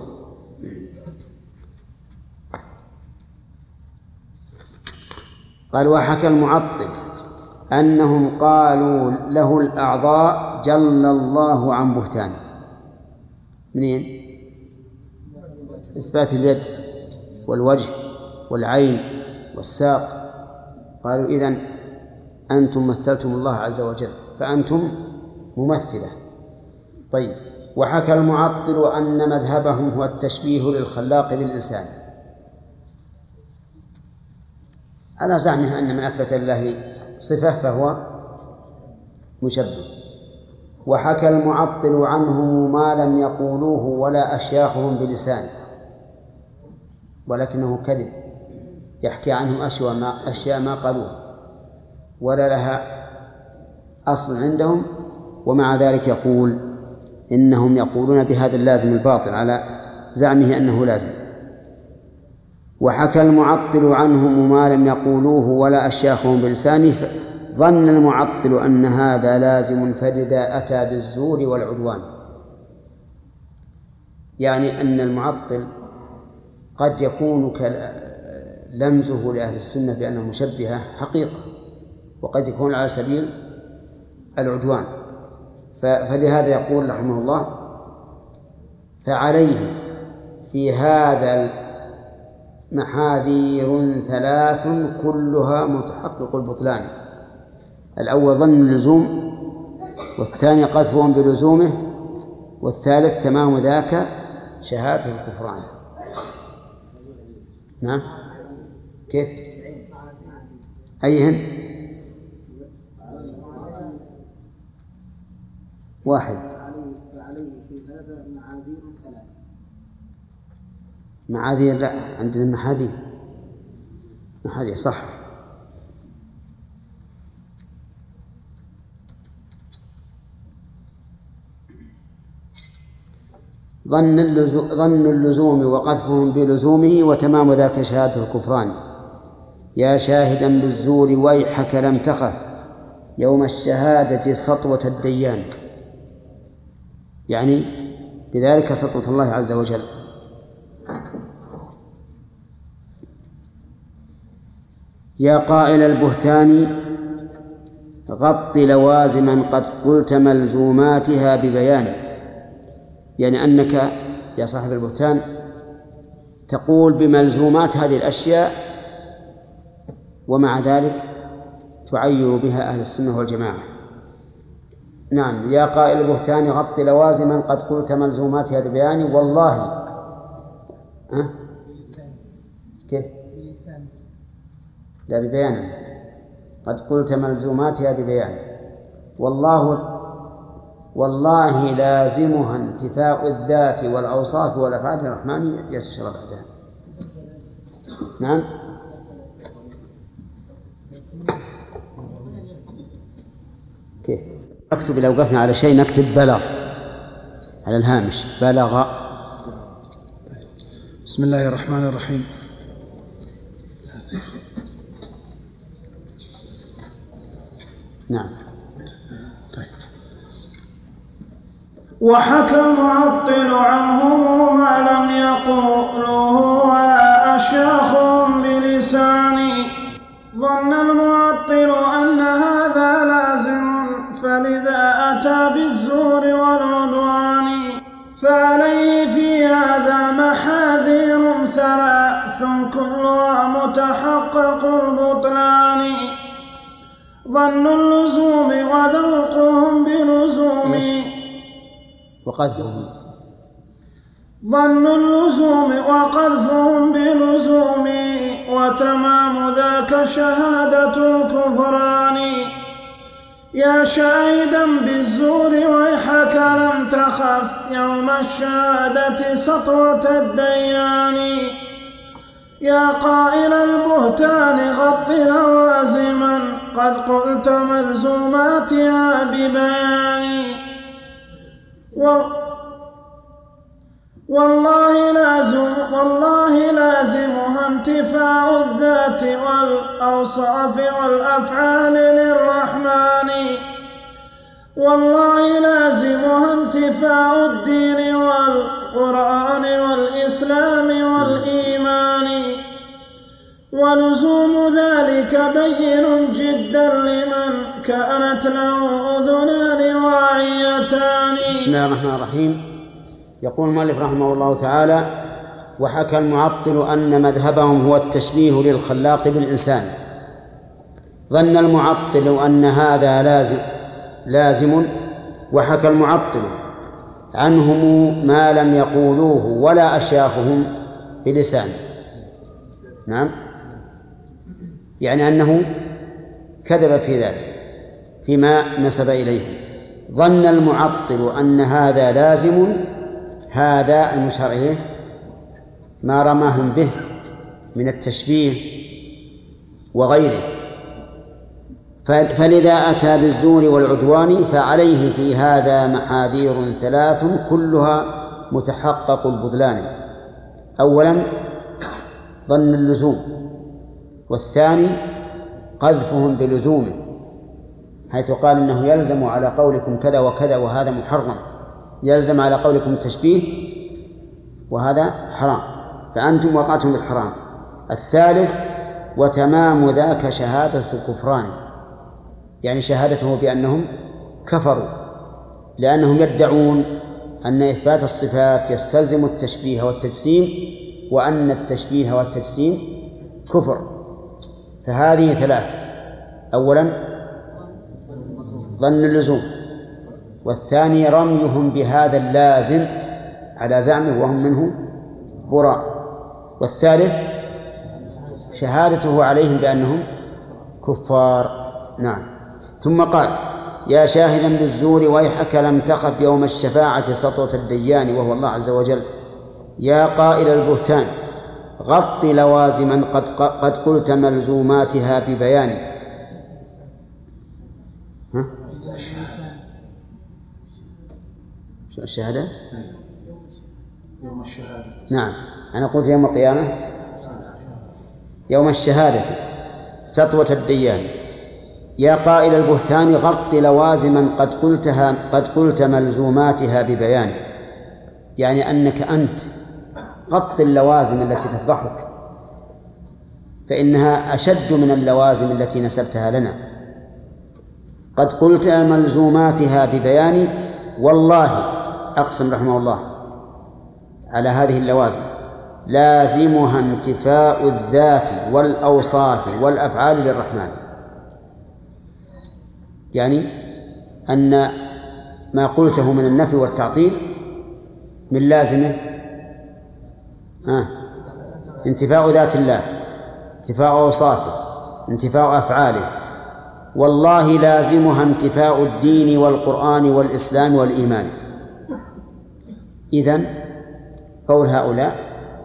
قال وحكى المعطل أنهم قالوا له الأعضاء جل الله عن بهتانه. منين؟ إثبات اليد والوجه والعين والساق. قالوا إذن أنتم مثلتم الله عز وجل فأنتم ممثلة. طيب، وحكى المعطل أن مذهبهم هو التشبيه للخلاق بالإنسان، على زعمه أن من أثبت الله صفة فهو مشبه. وحكى المعطل عنهم ما لم يقولوه ولا أشياخهم بلسان، ولكنه كذب، يحكي عنهم أشياء ما قالوها ولا لها أصل عندهم، ومع ذلك يقول إنهم يقولون بهذا اللازم الباطل على زعمه أنه لازم. وحكى المعطل عنهم ما لم يقولوه ولا أشياخهم بلسانه، ظن المعطل أن هذا لازم فلذا أتى بالزور والعدوان. يعني أن المعطل قد يكون لمزه لأهل السنة بأنه مشبهة حقيقة، وقد يكون على سبيل العدوان. فلهذا يقول رحمه الله فعليه في هذا محاذير ثلاث كلها متحقق البطلان. الأول ظن اللزوم، والثاني قذفهم بلزومه، والثالث تمام ذاك شهادة الكفران. نعم، كيف؟ أيهن؟ واحد. فعليه في هذا معاذير ثلاث. معاذير؟ لا، عندنا محاذير صح. ظن اللزوم وقذفهم بلزومه وتمام ذاك شهادة الكفران. يا شاهدا بالزور ويحك لم تخف يوم الشهادة سطوة الديان، يعني بذلك سطوة الله عز وجل. يا قائل البهتان غط لوازما قد قلت ملزوماتها ببيان، يعني أنك يا صاحب البهتان تقول بملزومات هذه الأشياء ومع ذلك تعير بها أهل السنة والجماعة. نعم، يا قائل البهتان غط لوازما قد قلت ملزوماتها ببيان والله. كيف؟ لا، ببيان. قد قلت ملزوماتها ببيان والله لازمها انتفاء الذات والأوصاف والأفعال الرحمن يتشرب بعدها. نعم، كيف؟ اكتب لو وقفنا على شيء نكتب بلغ على الهامش، بلغ. بسم الله الرحمن الرحيم. نعم. طيب. وحكى المعطل عنهم ما لم يقولوه ولا أشياخهم بلساني. ظن المعطل أن هذا لازم فلذا أتى بالزور والعدوان. فعليه في هذا محاذير ثلاث كلها متحقق البطلان. ظن اللزوم وذوقهم بلزوم. وقذفهم ظن اللزوم وقذفهم بلزوم وتمام ذاك شهادة الكفران يا شاهدا بالزور ويحك لم تخف يوم الشهادة سطوة الديان يا قائل البهتان غط لوازما قد قلت ملزوماتها ببيان والله لازمها انتفاء الذات والأوصاف والأفعال للرحمن والله لازمها انتفاء الدين والقرآن والإسلام والإيمان ولزوم ذلك بين جدا لمن كانت له أذنان واعيتان. بسم الله الرحمن الرحيم. يقول المؤلف رحمه الله تعالى: وحكى المعطل أن مذهبهم هو التشبيه للخلاق بالإنسان. ظن المعطل أن هذا لازم وحكى المعطل عنهم ما لم يقولوه ولا أشياخهم بلسان. نعم، يعني أنه كذب في ذلك فيما نسب إليه. ظن المعطل أن هذا لازم، هذا المشار إليه ما رماهم به من التشبيه وغيره، فلذا أتى بالزور والعدوان فعليه في هذا محاذير ثلاث كلها متحقق البطلان. أولا ظن اللزوم، والثاني قذفهم بلزومه، حيث قال إنه يلزم على قولكم كذا وكذا وهذا محرم، يلزم على قولكم التشبيه وهذا حرام، فأنتم وقعتم بالحرام. الثالث وتمام ذاك شهادة الكفران، يعني شهادته بأنهم كفروا، لأنهم يدعون أن إثبات الصفات يستلزم التشبيه والتجسيم، وأن التشبيه والتجسيم كفر. فهذه ثلاث: أولا ظن اللزوم، والثاني رميهم بهذا اللازم على زعمه وهم منه براء، والثالث شهادته عليهم بأنهم كفار. نعم. ثم قال: يا شاهدا بالزور ويحك لم تخف يوم الشفاعة سطوة الديان، وهو الله عز وجل. يا قائل البهتان غط لوازما قد قلت ملزوماتها ببيان. ها؟ الشهادة؟ يوم الشهادة. نعم، أنا قلت يوم القيامة، يوم الشهادة سطوة الديان. يا قائل البهتان غط لوازما قد قلت ملزوماتها ببيان، يعني أنك أنت غط اللوازم التي تفضحك، فإنها أشد من اللوازم التي نسبتها لنا. قد قلت ملزوماتها ببيان، والله أقسم رحمه الله على هذه اللوازم لازمها انتفاء الذات والأوصاف والأفعال للرحمن، يعني أن ما قلته من النفي والتعطيل من لازمه انتفاء ذات الله، انتفاء أوصافه، انتفاء أفعاله. والله لازمها انتفاء الدين والقرآن والإسلام والإيمان. إذن قول هؤلاء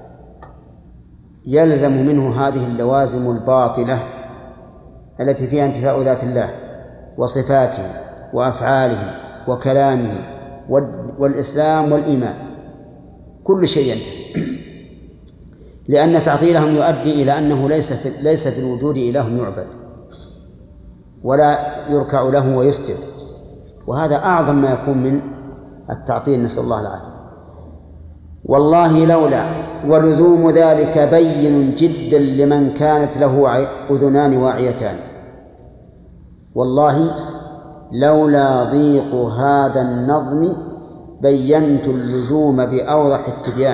يلزم منه هذه اللوازم الباطلة التي فيها انتفاء ذات الله وصفاته وأفعاله وكلامه والإسلام والإيمان، كل شيء ينتفي، لأن تعطيلهم يؤدي إلى أنه ليس في الوجود إله يعبد ولا يركع له ويسجد، وهذا أعظم ما يكون من التعطيل، نسأل الله العافية. والله لولا ولزوم ذلك بين جدا لمن كانت له أذنان واعيتان. والله لولا ضيق هذا النظم بينت اللزوم بأوضح التبيان،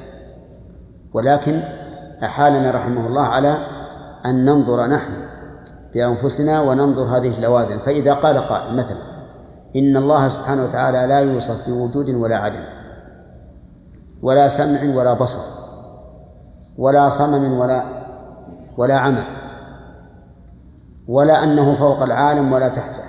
ولكن أحالنا رحمه الله على أن ننظر نحن بأنفسنا وننظر هذه اللوازم. فإذا قال قائل مثلا إن الله سبحانه وتعالى لا يوصف بوجود ولا عدم، ولا سمع ولا بصر، ولا صمم ولا عمى، ولا أنه فوق العالم ولا تحته.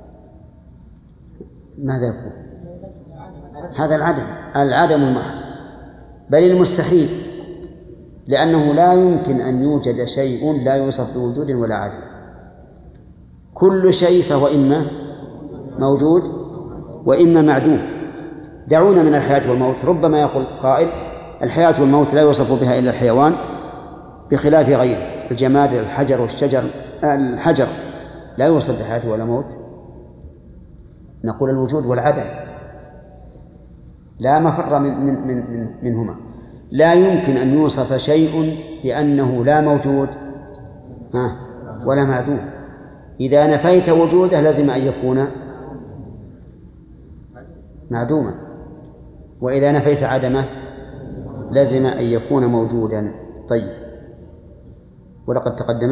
ماذا يكون؟ هذا العدم المحض، بل المستحيل، لأنه لا يمكن أن يوجد شيء لا يوصف بوجود ولا عدم. كل شيء فهو إما موجود وإما معدوم. دعونا من الحياة والموت. ربما يقول قائل الحياة والموت لا يوصف بها إلا الحيوان بخلاف غيره، الجماد، الحجر والشجر. الحجر لا يوصف بحياة ولا موت. نقول الوجود والعدم لا مفر منهما. لا يمكن أن يوصف شيء بأنه لا موجود ولا معدوم. إذا نفيت وجوده لازم أن يكون معدوما، وإذا نفيت عدمه لازم أن يكون موجودا. طيب، ولقد تقدم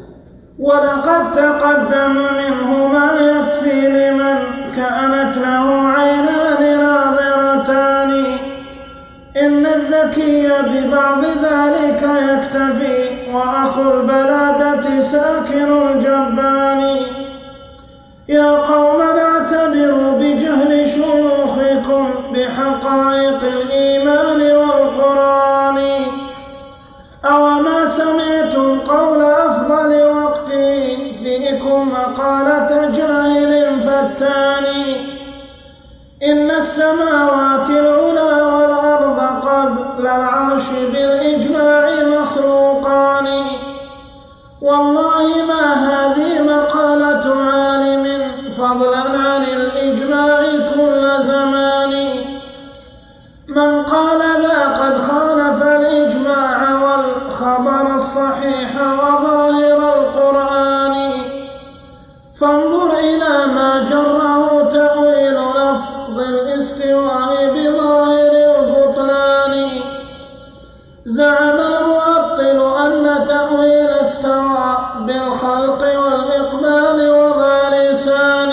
منه ما يكفي لمن كانت له عينان ناظرتان. إن الذكي ببعض ذلك يكتفي، وأخو البلادة ساكن الجبان. يا قوم اعتبروا بجهل شيوخكم بحقائق الإيمان والقرآن. أوما سمعتم قول أفضل وقتي فيكم مقالة جاهل فتان. إن السماوات العلى والأرض قبل العرش بالإجماع مخلوقان. والله ما هذه مقالة عالم فضلا عن الإجماع كل زمان. من قال ذا قد خالف الإجماع والخبر الصحيح وظاهر القرآن. فانظر إلى ما جره تأويل لفظ الاستواء بظاهر البطلان. زعم المعطل أن تأويل استوى بالخلق والإقبال وضع لسان.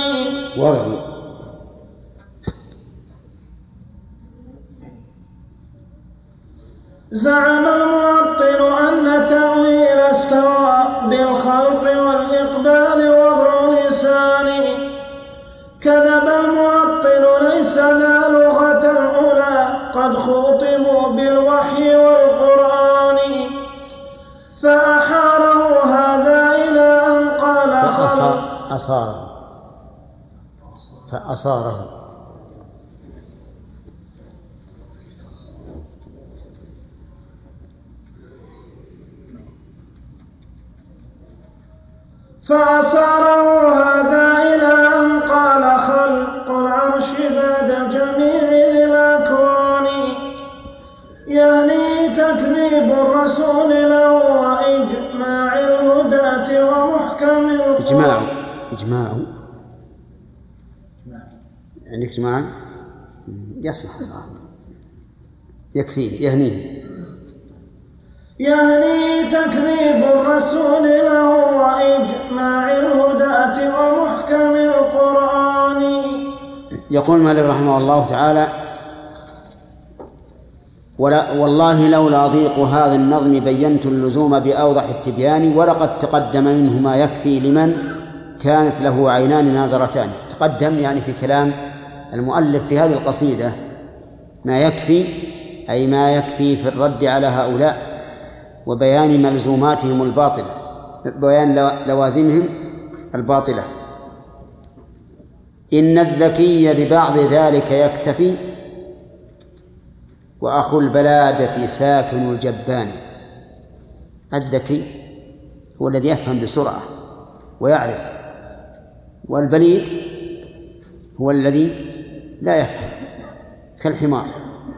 زعم المعطل أن تأويل استوى بالخلق والإقبال وضع لسان. كذب المعطل ليس ذا لغة الأولى قد خوطبوا بالوحي والقرآن. فأحاره هذا إلى أن قال فأصاره هذا إلى أن قال خلق العرش بعد جميع ذي الأكوان. يعني تكذيب الرسول له وإجماع الهداة ومحكم القرآن. إجماع يعني إجماع يصلح يكفيه يهنيه. يعني تكذيب الرسول له وإجماع الهداة ومحكم القرآن. يقول مالك رحمه الله تعالى: والله لولا ضيق هذا النظم بينت اللزوم بأوضح التبيان. ولقد تقدم منه ما يكفي لمن كانت له عينان ناظرتان. تقدم يعني في كلام المؤلف في هذه القصيدة ما يكفي، أي ما يكفي في الرد على هؤلاء وبيان ملزوماتهم الباطلة، بيان لوازمهم الباطلة. إن الذكي ببعض ذلك يكتفي، وأخو البلادة ساكن الجبان. الذكي هو الذي يفهم بسرعة ويعرف، والبليد هو الذي لا يفهم كالحمار.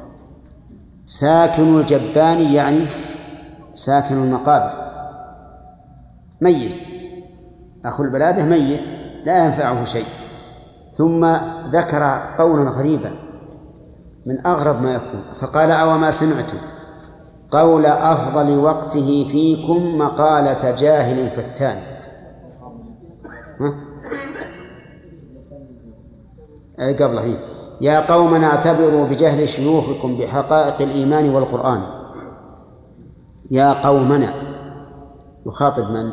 ساكن الجبان يعني ساكن المقابر، ميت. أخو البلادة ميت لا ينفعه شيء. ثم ذكر قولا غريبا من أغرب ما يكون، فقال: أوما سمعتم قول أفضل وقته فيكم مقالة جاهل فتان. قبله يا قومنا اعتبروا بجهل شيوخكم بحقائق الإيمان والقرآن. يا قومنا يخاطب من؟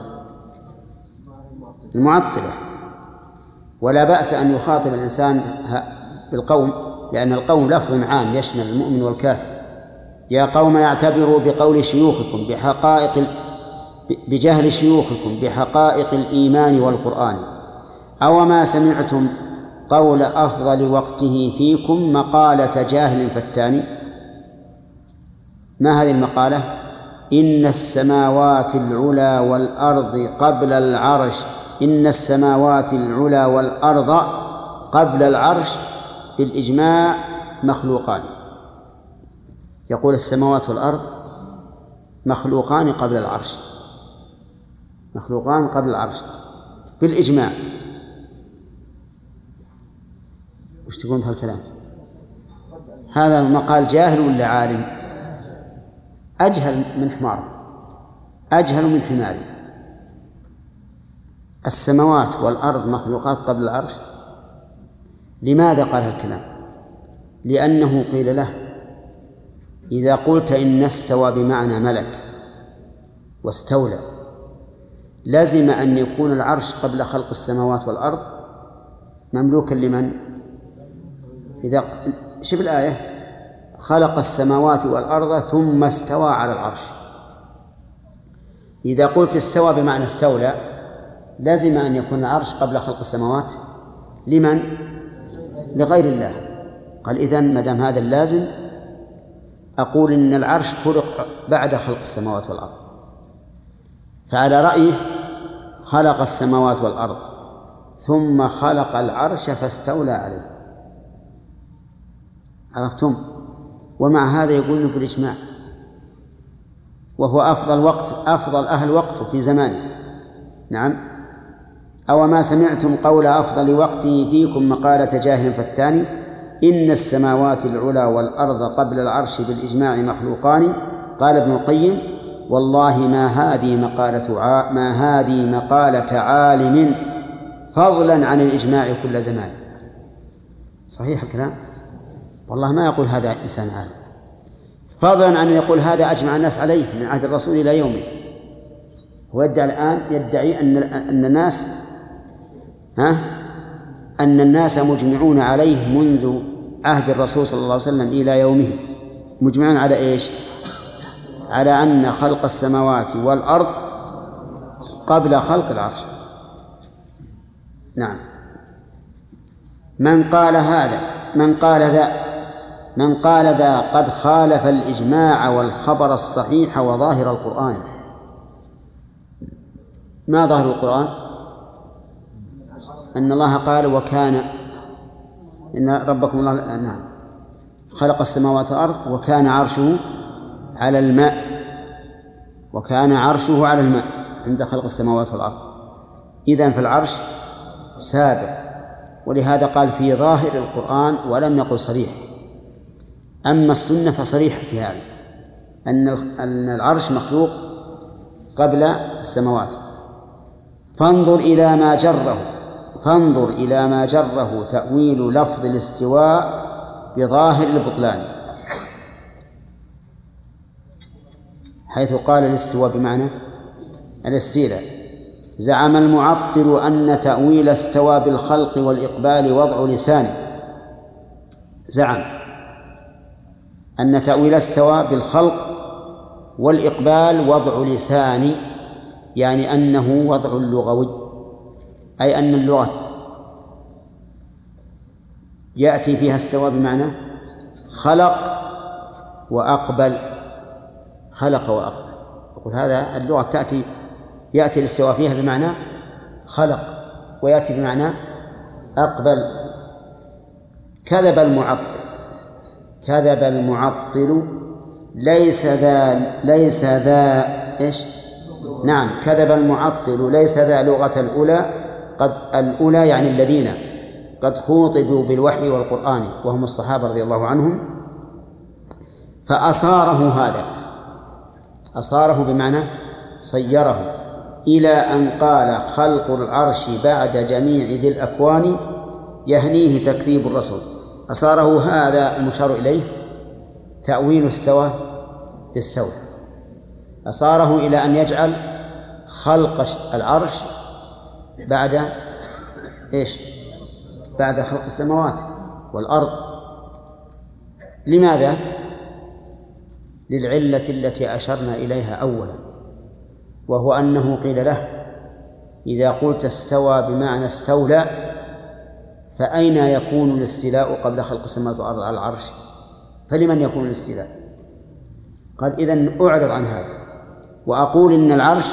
المعطلة، ولا بأس أن يخاطب الإنسان بالقوم، لأن القوم لفظ عام يشمل المؤمن والكافر. يا قوم اعتبروا بقول شيوخكم بجهل شيوخكم بحقائق الإيمان والقرآن، أو ما سمعتم قول أفضل وقته فيكم مقالة جاهل فتان. ما هذه المقالة؟ إن السماوات العلى والأرض قبل العرش، إن السماوات العلى والأرض قبل العرش بالإجماع مخلوقان. يقول السماوات والأرض مخلوقان قبل العرش، مخلوقان قبل العرش بالإجماع. وش تقول في الكلام؟ هذا المقال جاهل ولا عالم؟ أجهل من حمار، أجهل من حماره. السماوات والأرض مخلوقات قبل العرش. لماذا قال هالكلام؟ لأنه قيل له إذا قلت إن استوى بمعنى ملك واستولى لازم أن يكون العرش قبل خلق السماوات والأرض مملوكا لمن؟ إذا شوف الآية خلق السماوات والأرض ثم استوى على العرش. إذا قلت استوى بمعنى استولى لازم أن يكون العرش قبل خلق السماوات لمن؟ لغير الله. قال إذن ما دام هذا اللازم أقول إن العرش خلق بعد خلق السماوات والأرض. فعلى رأيه خلق السماوات والأرض ثم خلق العرش فاستولى عليه. عرفتم؟ ومع هذا يقول بالإجماع، وهو أفضل أهل وقت في زمانه. نعم. أو ما سمعتم قول أفضل وقته فيكم مقالة جاهل فتان، إن السماوات العلى والأرض قبل العرش بالإجماع مخلوقان. قال ابن القيم والله ما هذه مقالة عالم فضلا عن الإجماع كل زمان. صحيح الكلام؟ والله ما يقول هذا إنسان عالم، فضلا عن أن يقول هذا أجمع الناس عليه من عهد الرسول إلى يومه. هو يدعي أن الناس مجمعون عليه منذ عهد الرسول صلى الله عليه وسلم إلى يومه. مجمعون على إيش؟ على أن خلق السماوات والأرض قبل خلق العرش. نعم. من قال ذا قد خالف الإجماع والخبر الصحيح وظاهر القرآن. ما ظاهر القرآن؟ أن الله قال وكان إن ربكم الله نعم خلق السماوات والأرض وكان عرشه على الماء، وكان عرشه على الماء عند خلق السماوات والأرض. إذن فالعرش سابق، ولهذا قال في ظاهر القرآن ولم يقل صريح. أما السنة فصريح في هذا أن العرش مخلوق قبل السماوات. فانظر إلى ما جره تأويل لفظ الاستواء بظاهر البطلان، حيث قال الاستواء بمعنى الاستيلاء. زعم المعطل أن تأويل استوى بالخلق والإقبال وضع لسانه. زعم أن تأويل استوى بالخلق والإقبال وضع لسان، يعني أنه وضع لغوي، أي أن اللغة يأتي فيها استوى بمعنى خلق وأقبل. أقول هذا اللغة يأتي الاستواء فيها بمعنى خلق ويأتي بمعنى أقبل. كذب المعطل ليس ذا إيش؟ نعم، كذب المعطل ليس ذا لغة الأولى يعني الذين قد خوطبوا بالوحي والقرآن وهم الصحابة رضي الله عنهم، أصاره بمعنى صيره إلى أن قال خلق العرش بعد جميع ذي الأكوان يهنيه تكذيب الرسول، أصاره هذا المشار إليه تأويل استوى بالسوء، أصاره إلى أن يجعل خلق العرش بعد إيش؟ بعد خلق السماوات والأرض. لماذا؟ للعلة التي أشرنا إليها أولا، وهو أنه قيل له إذا قلت استوى بمعنى استولى فأين يكون الاستيلاء قبل خلق السماوات والأرض على العرش؟ فلمن يكون الاستيلاء؟ قال إذن أعرض عن هذا وأقول إن العرش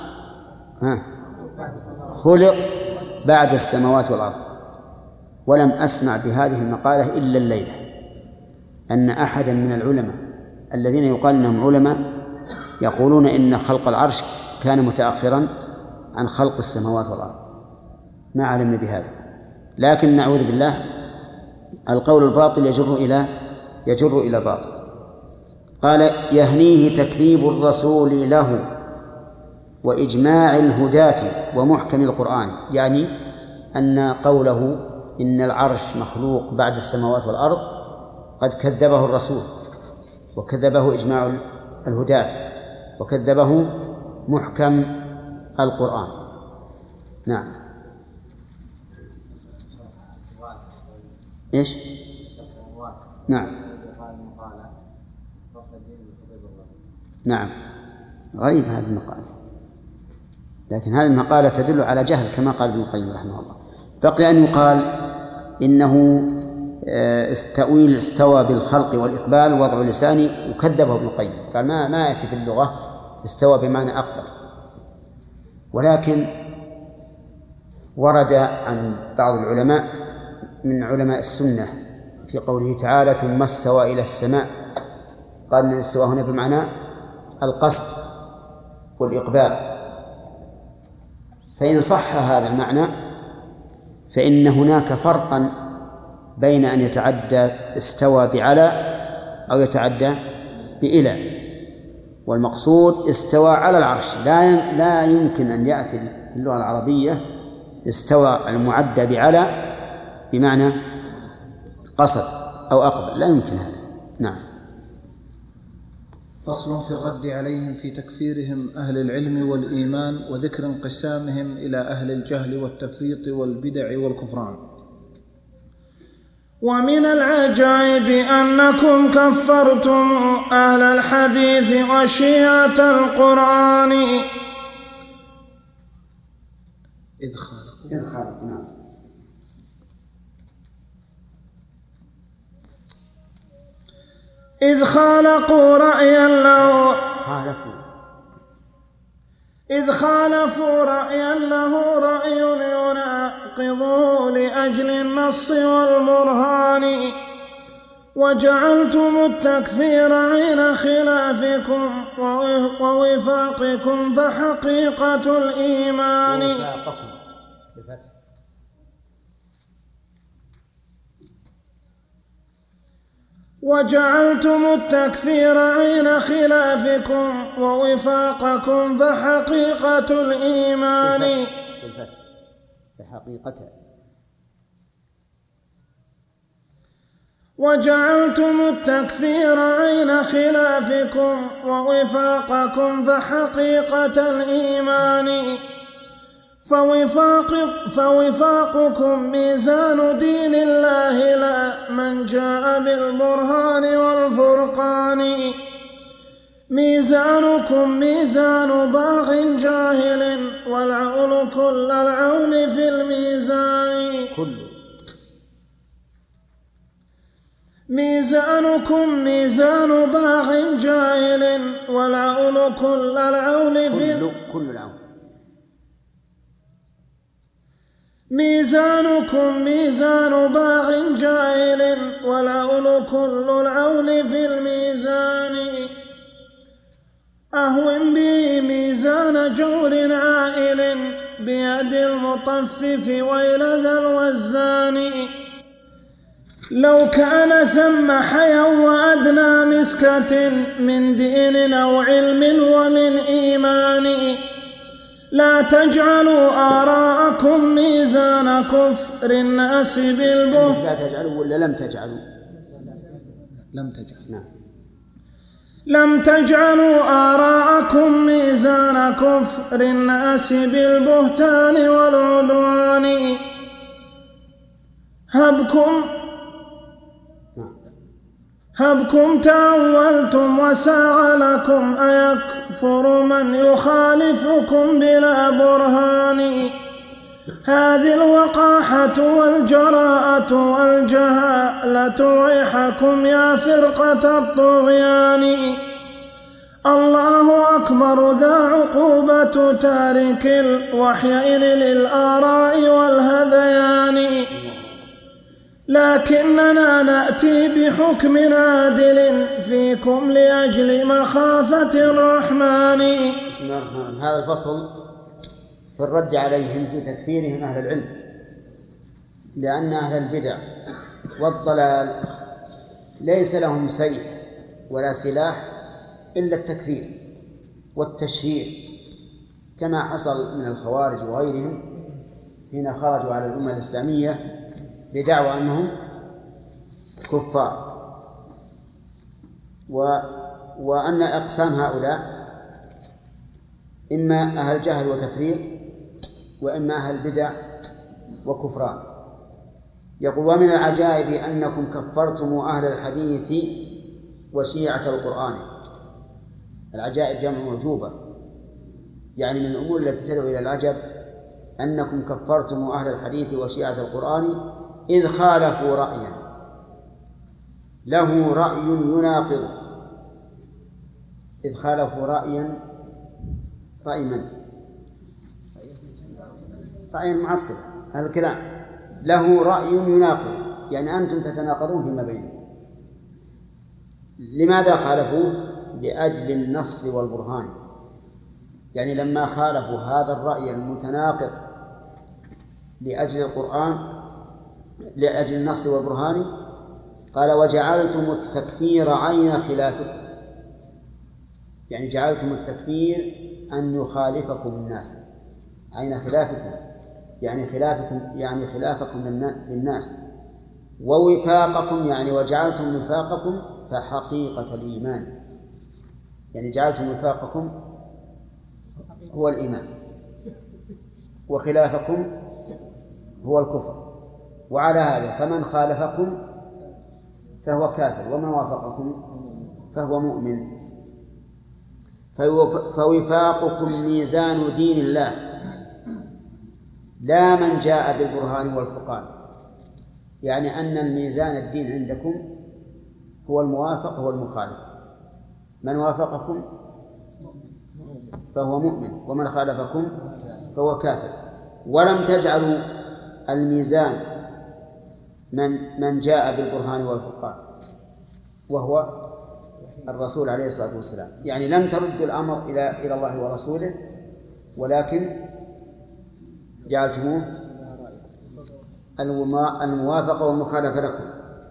خلق بعد السماوات والأرض. ولم أسمع بهذه المقالة إلا الليلة، أن أحدا من العلماء الذين يقال أنهم علماء يقولون إن خلق العرش كان متأخرا عن خلق السماوات والأرض. ما علمنا بهذا، لكن نعوذ بالله القول الباطل يجر إلى باطل. قال يهنيه تكذيب الرسول له وإجماع الهداة ومحكم القرآن، يعني أن قوله إن العرش مخلوق بعد السماوات والأرض قد كذبه الرسول، وكذبه إجماع الهداة، وكذبه محكم القرآن. نعم. إيش؟ نعم. نعم، غريب هذه المقالة، لكن هذه المقالة تدل على جهل كما قال ابن القيم رحمه الله. بقي أن يقال إنه تأويل استوى بالخلق والإقبال وضع لساني، وكذبه ابن القيم، قال ما يأتي في اللغة استوى بمعنى أقبل. ولكن ورد عن بعض العلماء من علماء السنة في قوله تعالى ثم استوى إلى السماء، قال أن الاستواء هنا بمعنى القصد والإقبال. فإن صح هذا المعنى فإن هناك فرقا بين أن يتعدى استوى بعلى أو يتعدى بإلى، والمقصود استوى على العرش. لا يمكن أن يأتي في اللغة العربية استوى المعدى بعلى بمعنى قصد أو أقبل، لا يمكن هذا. نعم. فصل في الرد عليهم في تكفيرهم أهل العلم والإيمان وذكر انقسامهم إلى أهل الجهل والتفريط والبدع والكفران. ومن العجائب أنكم كفرتم أهل الحديث وشيعة القرآن إذ خالقوا. نعم. إذ خالفوا رأيا له رأي يناقضه لأجل النص والبرهان، وجعلتم التكفير عين خلافكم ووفاقكم فحقيقة الإيمان. وجعلتم التكفير عين خلافكم ووفاقكم فحقيقة الإيمان. وجعلتم التكفير عين خلافكم ووفاقكم فحقيقة الإيمان. فوفاقكم ميزان دين الله لا من جاء بالبرهان والفرقان. ميزانكم ميزان باغ جاهل والعول كل العول في الميزان. ميزانكم ميزان باغ جاهل والعول كل العول في ميزانكم ميزان باغ جاهل والعول كل العول في الميزان. أهون به ميزان جور عائل بيد المطفف ويل ذا الوزان. لو كان ثم حيا وأدنى مسكة من دين أو علم ومن إيمان لا تجعلوا آراءكم ميزان كفر الناس بالبهتان. لا تجعلوا ولا لم تجعلوا؟ لم تجعلوا. نعم. لم تجعلوا آراءكم ميزان كفر الناس بالبهتان والعدوان. هبكم تأولتم وساغ لكم أيكفر من يخالفكم بلا برهان. هذه الوقاحة والجراءة والجهالة ويحكم يا فرقة الطغيان. الله أكبر ذا عقوبة تارك الوحيين للآراء والهذيان. لكننا نأتي بحكم عادل فيكم لأجل مخافة الرحمن. بسم الله الرحمن الرحيم. هذا الفصل في الرد عليهم في تكفيرهم أهل العلم، لأن أهل البدع والضلال ليس لهم سيف ولا سلاح إلا التكفير والتشهير، كما حصل من الخوارج وغيرهم حين خرجوا على الأمة الإسلامية بدعوى أنهم كفار، وأن أقسام هؤلاء إما أهل جهل وتفريط وإما أهل بدع وكفران. يقول: ومن العجائب أنكم كفرتم أهل الحديث وشيعة القرآن. العجائب جمع معجوبة، يعني من الأمور التي تدعو إلى العجب أنكم كفرتم أهل الحديث وشيعة القرآن إذ خالفوا رأيا له رأي يناقض. إذ خالفوا رأيا، رأي من؟ رأي المعطل. هذا الكلام له رأي يناقض، يعني أنتم تتناقضون فيما بينكم. لماذا خالفوه؟ لأجل النص والبرهان. يعني لما خالفوا هذا الرأي المتناقض لأجل القرآن، لأجل النص والبرهان، قال: وجعلتم التكفير عين خلافكم. يعني جعلتم التكفير أن يخالفكم الناس، عين خلافكم يعني خلافكم للناس، ووفاقكم يعني وجعلتم وفاقكم فحقيقة الإيمان، يعني جعلتم وفاقكم هو الإيمان وخلافكم هو الكفر. وعلى هذا فمن خالفكم فهو كافر ومن وافقكم فهو مؤمن. فوفاقكم ميزان دين الله لا من جاء بالبرهان والفرقان، يعني أن الميزان الدين عندكم هو الموافق هو المخالف. من وافقكم فهو مؤمن ومن خالفكم فهو كافر. ولم تجعلوا الميزان من جاء بالبرهان والفرقان وهو الرسول عليه الصلاة والسلام، يعني لم تردوا الأمر إلى الله ورسوله، ولكن جعلتموه الموافقة والمخالفة لكم.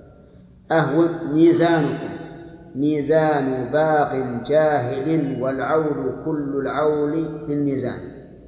ميزانكم ميزان باغ جاهل والعول كل العول في الميزان.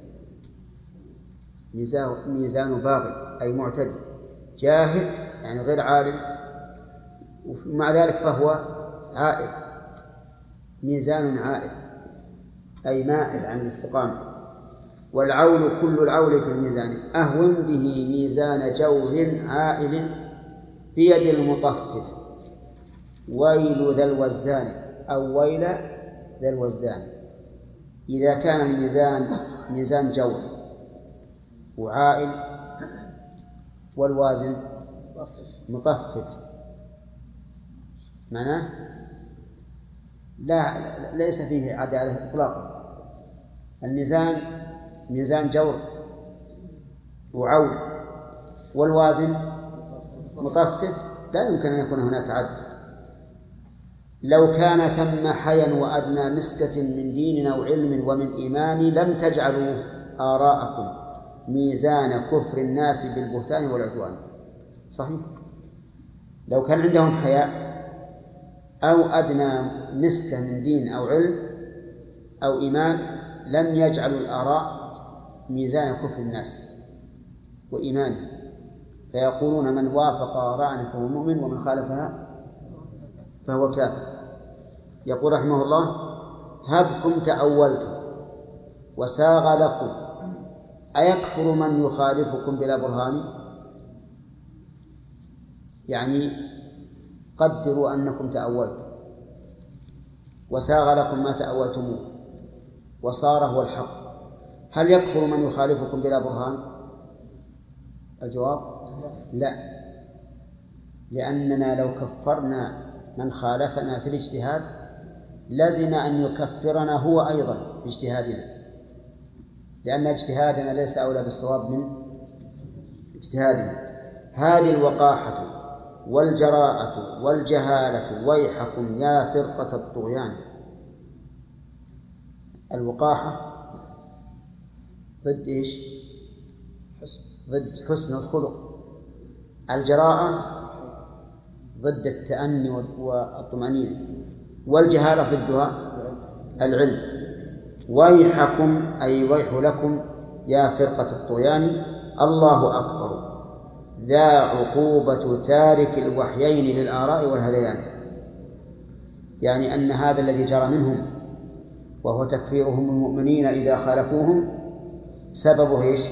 ميزان باغ أي معتدي، جاهل يعني غير عالم، ومع ذلك فهو عائل. ميزان عائل أي مائل عن الاستقامة. والعول كل العول في الميزان أهون به ميزان جور عائل بيد المطفف ويل ذا الوزان أو ويل ذا الوزان. إذا كان الميزان ميزان جور وعائل والوازن مطفف، معناه ليس فيه عدالة إطلاقا. الميزان ميزان جور وعول والوازن مطفف، لا يمكن أن يكون هناك عدل. لو كان ثم حيا وأدنى مسكة من دين أو علم ومن إيمان لم تجعلوا آراءكم ميزان كفر الناس بالبهتان والعدوان. صحيح، لو كان عندهم حياء أو أدنى مسكة من دين أو علم أو إيمان لم يجعلوا الآراء ميزان كفر الناس وإيمانه، فيقولون من وافق آراءنا فهو مؤمن ومن خالفها فهو كافر. يقول رحمه الله: هبكم تأولتم وساغ لكم أيكفر من يخالفكم بلا برهان؟ يعني قدروا أنكم تأولتم وساغ لكم ما تأولتموه وصار هو الحق، هل يكفر من يخالفكم بلا برهان؟ الجواب: لا، لأننا لو كفرنا من خالفنا في الاجتهاد لزم أن يكفرنا هو أيضا باجتهادنا، لأن اجتهادنا ليس أولى بالصواب من اجتهاده. هذه الوقاحة والجراءة والجهالة ويحكم يا فرقة الطغيان. الوقاحة ضد إيش؟ ضد حسن الخلق. الجراءة ضد التأني والطمأنينة، والجهالة ضدها العلم. ويحكم أي ويح لكم يا فرقة الطغيان، الله أكبر ذا عقوبة تارك الوحيين للآراء والهذيان. يعني أن هذا الذي جرى منهم وهو تكفيرهم المؤمنين إذا خالفوهم سببه إيش؟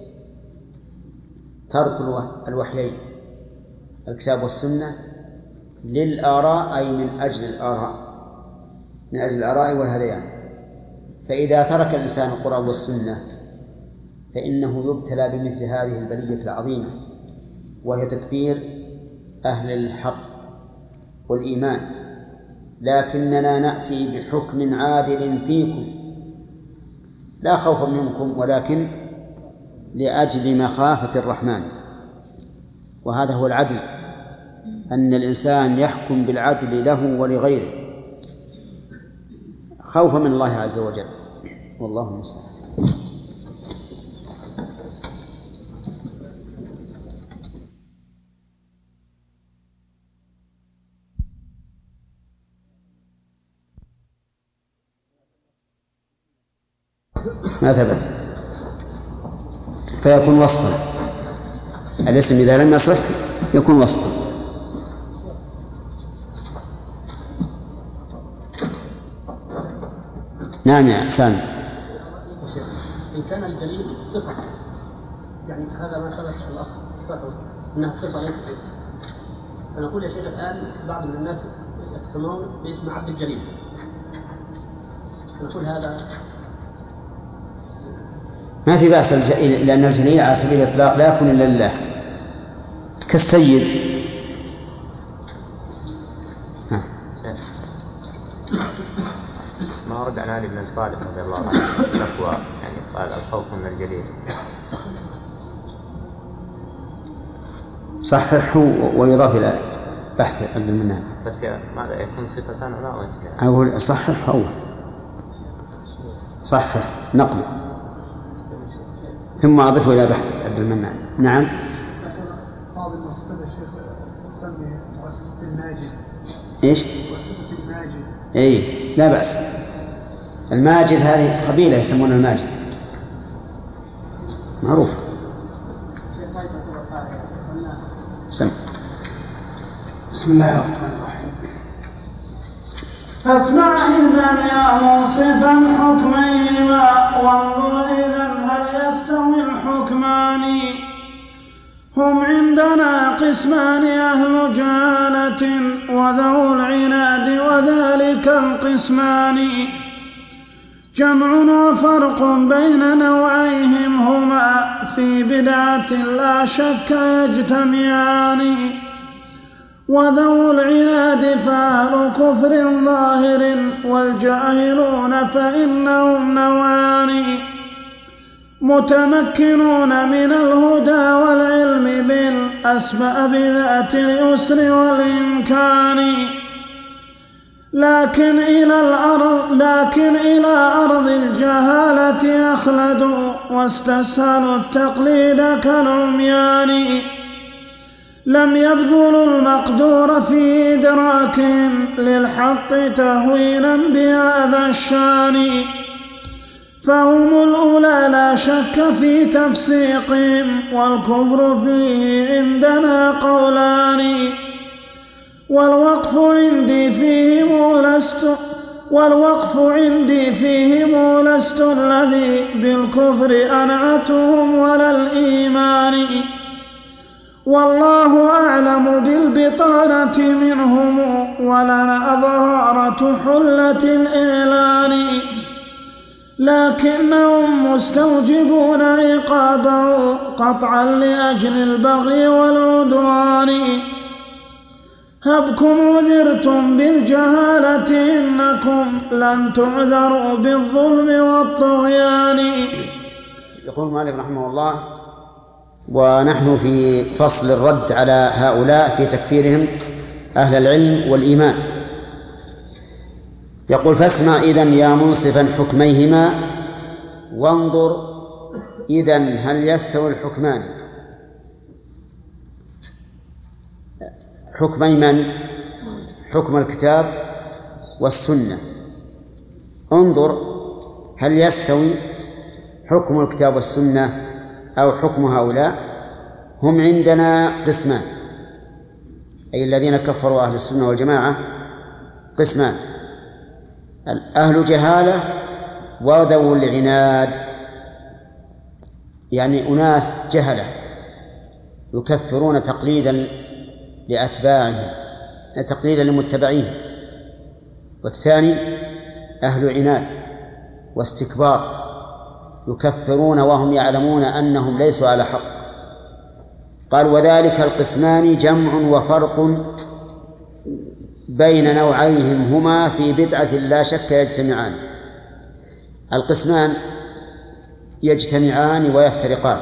ترك الوحيين الكتاب والسنة للآراء، أي من أجل الآراء والهذيان. فإذا ترك الإنسان القرآن والسنة فإنه يبتلى بمثل هذه البلية العظيمة، وهي تكفير أهل الحق والإيمان. لكننا نأتي بحكم عادل فيكم لا خوفا منكم ولكن لأجل مخافة الرحمن، وهذا هو العدل، أن الإنسان يحكم بالعدل له ولغيره خوفا من الله عز وجل، والله المستعان. ما ثبت فيكون وصفا. الاسم إذا لم يصح يكون وصفا. نعم يا سامي. إن كان الجليل صفة، يعني هذا ما ثبت الأخ إثباته أنها صفة ليست اسم، فنقول يا شيخ الآن بعض من الناس يتسمون باسم عبد الجليل، فنقول هذا ما في بأس، لأن الجليل على سبيل الإطلاق لا يكون إلا لله، كالسيد. ما ورد عن علي بن أبي طالب رضي الله عنه التقوى، يعني قال الخوف من الجليل. صححه ويضاف إلى بحث عبد المنان. بس ماذا يكون صفة ولا اسم؟ أقول صحح أول، صحح نقله ثم أضفه إلى بحث عبد المنان. نعم. بعض المؤسسات يا شيخ تسمي مؤسسة الماجد. إيش؟ مؤسسة الماجد. إيه لا بأس. الماجد هذه قبيلة يسمونها الماجد، معروف. سم. بسم الله الرحمن الرحيم. فاسمع إذن يا منصفا حكميهما وانظر إذن هل يستوي الحكمان. هم عندنا قسمان أهل جهالة وذو العناد وذلك القسمان جمع وفرق بين نوعيهم هما في بدعة لا شك يجتمعان. وذو العناد فأهل كفر ظاهر والجاهلون فإنهم نوعان متمكنون من الهدى والعلم بالأسباب ذات اليسر والإمكان لكن إلى أرض الجهالة أخلدوا واستسهلوا التقليد كالعميان لم يبذلوا المقدور في إدراكهم للحق تهوينا بهذا الشان فهم الأولى لا شك في تفسيقهم، والكفر فيه عندنا قولان، والوقف عندي فيهم لست الذي بالكفر أنعتهم ولا الإيمان، والله أعلم بالبطانة منهم، ولنا ظهارة حلة الإعلان، لكنهم مستوجبون عقابه قطعا لأجل البغي والعدوان، هبكم عذرتم بالجهالة إنكم لن تعذروا بالظلم والطغيان. يقول المؤلف رحمه الله: ونحن في فصل الرد على هؤلاء في تكفيرهم أهل العلم والإيمان. يقول: فاسمع إذن يا منصفا حكميهما، وانظر إذن هل يستوي الحكمان. حكمي من؟ حكم الكتاب والسنة. انظر هل يستوي حكم الكتاب والسنة أو حكم هؤلاء. هم عندنا قسمان، أي الذين كفروا أهل السنة والجماعة قسمان: أهل جهالة وذو العناد، يعني أناس جهلة يكفرون تقليدا لأتباعهم، تقليدا لمتبعيهم. والثاني أهل عناد واستكبار، يكفرون وهم يعلمون أنهم ليسوا على حق. قال: وذلك القسمان جمع وفرق بين نوعيهم هما في بدعة لا شك يجتمعان. القسمان يجتمعان ويفترقان.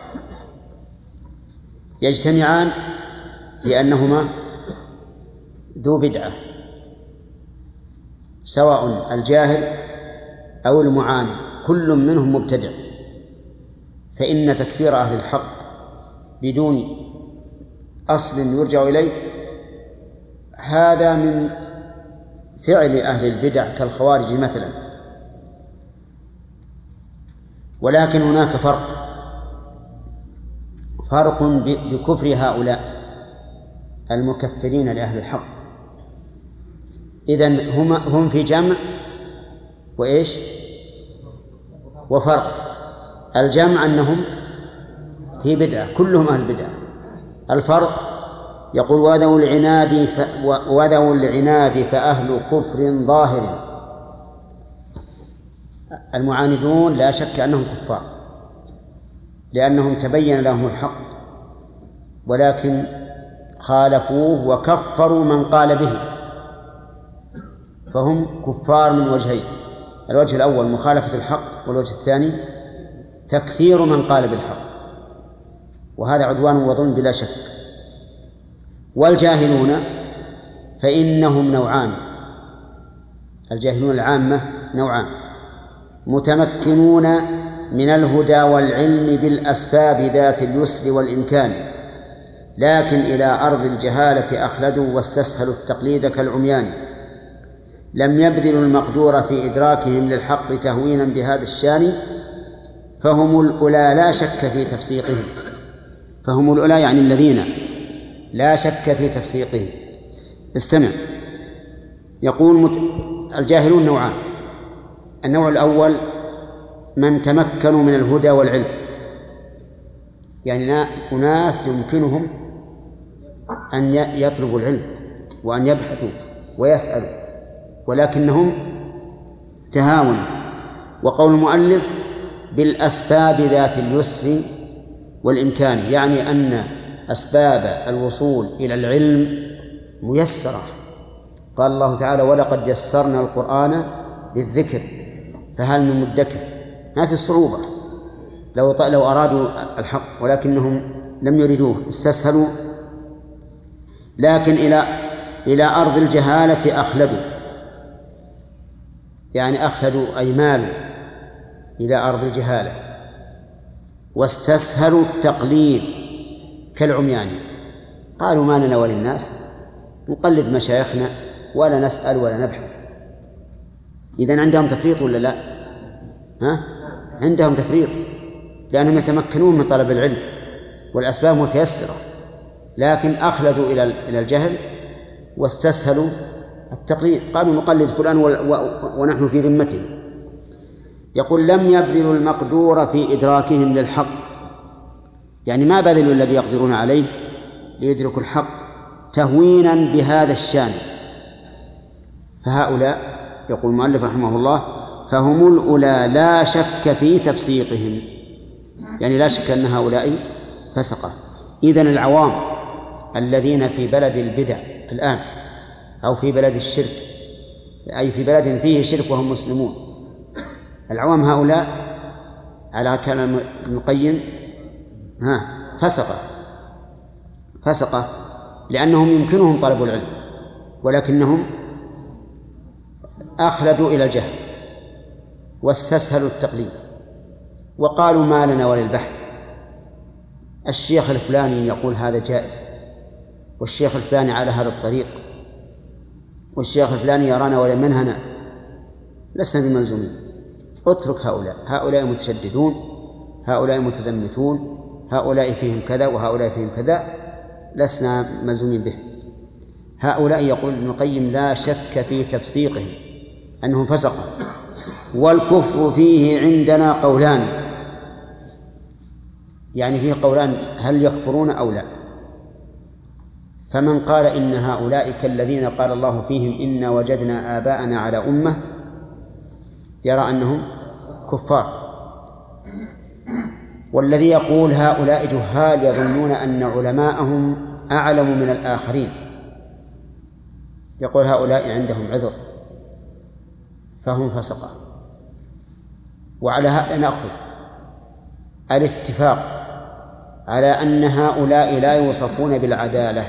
يجتمعان لأنهما ذو بدعة، سواء الجاهل أو المعاند كل منهم مبتدع، فإن تكفير أهل الحق بدون أصل يرجع إليه هذا من فعل أهل البدع كالخوارج مثلا. ولكن هناك فرق بكفر هؤلاء المكفرين لأهل الحق. إذن هم في جمع وإيش وفرق. الجمع أنهم في بدعة، كلهم أهل بدعة. الفرق يقول: وذو العناد فأهل كفر ظاهر. المعاندون لا شك أنهم كفار لأنهم تبين لهم الحق، ولكن خالفوه وكفروا من قال به، فهم كفار من وجهين: الوجه الأول مخالفة الحق، والوجه الثاني تكفير من قال بالحق، وهذا عدوان وظلم بلا شك. والجاهلون فإنهم نوعان: الجاهلون العامة نوعان: متمكنون من الهدى والعلم بالأسباب ذات اليسر والإمكان، لكن إلى أرض الجهالة أخلدوا واستسهلوا التقليد كالعميان، لم يبذلوا المقدور في إدراكهم للحق تهوينا بهذا الشان، فهم الأولى لا شك في تفسيقهم. فهم الأولى يعني الذين لا شك في تفسيقهم. استمع، يقول: الجاهلون نوعان: النوع الأول من تمكنوا من الهدى والعلم، يعني أناس يمكنهم أن يطلبوا العلم وأن يبحثوا ويسألوا، ولكنهم تهاونوا. وقول المؤلف بالأسباب ذات اليسر والإمكان، يعني أن أسباب الوصول إلى العلم ميسرة. قال الله تعالى: ولقد يسرنا القرآن للذكر فهل من مدكر. ما في الصعوبة لو أرادوا الحق، ولكنهم لم يريدوه، استسهلوا. لكن إلى أرض الجهالة أخلدوا، يعني أخلدوا أي مالوا إلى أرض الجهالة، واستسهلوا التقليد كالعميان. قالوا: ما لنا وللناس، نقلد مشايخنا ولا نسأل ولا نبحث. إذن عندهم تفريط ولا لا؟ عندهم تفريط، لأنهم يتمكنون من طلب العلم والأسباب متيسرة، لكن أخلدوا إلى الجهل واستسهلوا التقليد، قالوا نقلد فلان ونحن في ذمته. يقول لم يبذلوا المقدور في إدراكهم للحق، يعني ما بذلوا الذي يقدرون عليه ليدركوا الحق تهوينا بهذا الشان. فهؤلاء يقول المؤلف رحمه الله فهم الأولى لا شك في تفسيقهم، يعني لا شك أن هؤلاء فسقة. إذن العوام الذين في بلد البدع الآن أو في بلد الشرك، أي في بلد فيه شرك وهم مسلمون، العوام هؤلاء على كلام ابن القيم فسقة لأنهم يمكنهم طلب العلم ولكنهم أخلدوا إلى الجهل واستسهلوا التقليد وقالوا ما لنا وللبحث. الشيخ الفلاني يقول هذا جائز، والشيخ الفلاني على هذا الطريق، والشيخ الفلاني يرانا ولمنهنا، لسنا بملزومين. اترك هؤلاء متشددون، هؤلاء متزمتون، هؤلاء فيهم كذا وهؤلاء فيهم كذا، لسنا ملزومين به. هؤلاء يقول ابن القيم لا شك في تفسيقهم أنهم فسقوا، والكفر فيه عندنا قولان، يعني فيه قولان هل يكفرون أو لا. فمن قال إن هؤلاء كالذين قال الله فيهم إنا وجدنا آباءنا على أمة يرى أنهم كفار، والذي يقول هؤلاء جهال يظنون أن علماءهم أعلم من الآخرين يقول هؤلاء عندهم عذر فهم فسقة. وعلى هذا نأخذ الاتفاق على أن هؤلاء لا يوصفون بالعدالة،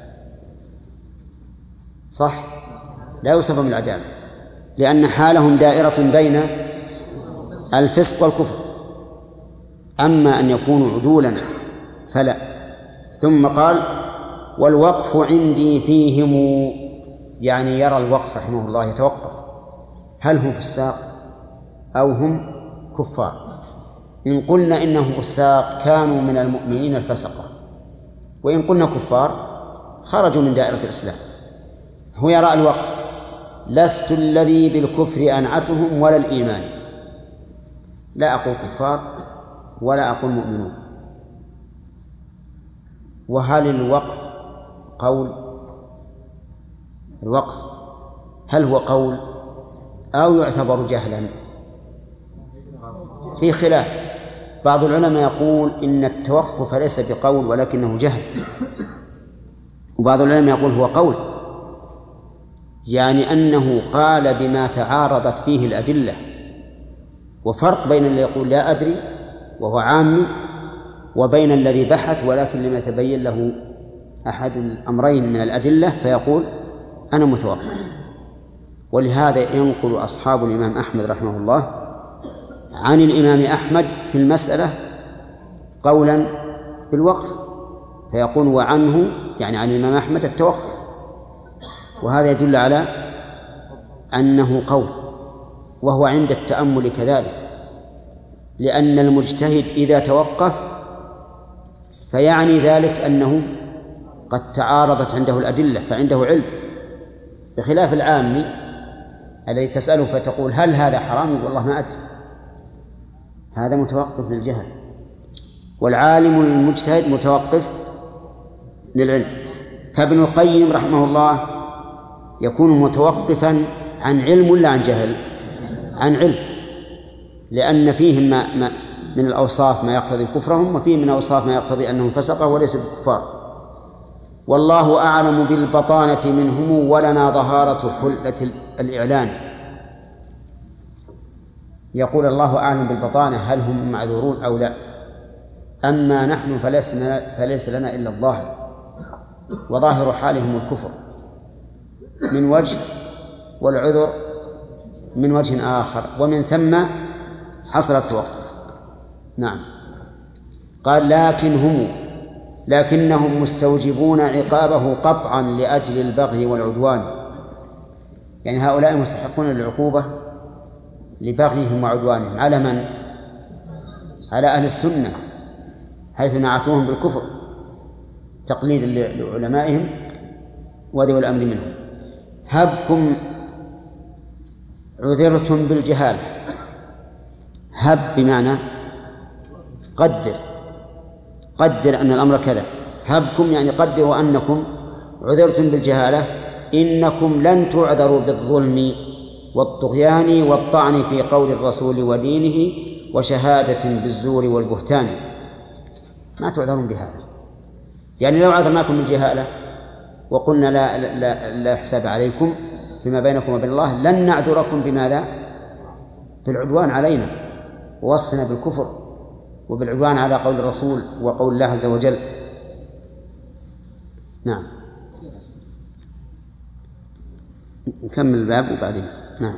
صح؟ لا يوصفون بالعدالة لأن حالهم دائرة بين الفسق والكفر، أما أن يكونوا عدولا فلا. ثم قال والوقف عندي فيهم، يعني يرى الوقف رحمه الله يتوقف هل هم فساق أو هم كفار. إن قلنا إنهم فساق كانوا من المؤمنين الفسقة، وإن قلنا كفار خرجوا من دائرة الإسلام. هو يرى الوقف لست الذي بالكفر أنعتهم ولا الإيمان، لا أقول كفار ولا أقول مؤمنون. وهل الوقف قول؟ الوقف هل هو قول أو يعتبر جهلا؟ في خلاف. بعض العلماء يقول إن التوقف ليس بقول ولكنه جهل، وبعض العلماء يقول هو قول، يعني أنه قال بما تعارضت فيه الأدلة. وفرق بين اللي يقول لا أدري وهو عامي وبين الذي بحث ولكن لم يتبين له أحد الأمرين من الأدلة فيقول أنا متوقف. ولهذا ينقل أصحاب الإمام أحمد رحمه الله عن الإمام أحمد في المسألة قولا بالوقف، فيقول وعنه يعني عن الإمام أحمد التوقف، وهذا يدل على أنه قول، وهو عند التأمل كذلك، لأن المجتهد إذا توقف فيعني ذلك أنه قد تعارضت عنده الأدلة فعنده علم، بخلاف العامي الذي تسأله فتقول هل هذا حرام؟ يقول والله ما أدري، هذا متوقف للجهل. والعالم المجتهد متوقف للعلم. فابن القيم رحمه الله يكون متوقفا عن علم ولا عن جهل؟ عن علم، لأن فيهم ما من الأوصاف ما يقتضي كفرهم، وفيه من الأوصاف ما يقتضي أنهم فسقة وليسوا بكفار. والله أعلم بالبطانة منهم ولنا ظهارة حلة الإعلان. يقول الله أعلم بالبطانة هل هم معذورون أو لا، أما نحن فليس لنا إلا الظاهر، وظاهر حالهم الكفر من وجه والعذر من وجه آخر، ومن ثم حصل التوقف. نعم. قال لكنهم مستوجبون عقابه قطعا لأجل البغي والعدوان، يعني هؤلاء مستحقون للعقوبة لبغيهم وعدوانهم على من؟ على أهل السنة، حيث نعتوهم بالكفر تقليدا لعلمائهم وذوي الأمر منهم. هبكم عذرتم بالجهالة. هب بمعنى قدر أن الأمر كذا. هبكم يعني قدروا أنكم عذرتم بالجهالة، إنكم لن تعذروا بالظلم والطغيان والطعن في قول الرسول ودينه وشهادة بالزور والبهتان. ما تعذرون بهذا. يعني لو عذرناكم بالجهالة وقلنا لا حساب عليكم فيما بينكم وبين الله، لن نعذركم بماذا؟ بالعدوان علينا ووصفنا بالكفر وبالعدوان على قول الرسول وقول الله عز وجل. نعم، نكمل الباب وبعدين. نعم،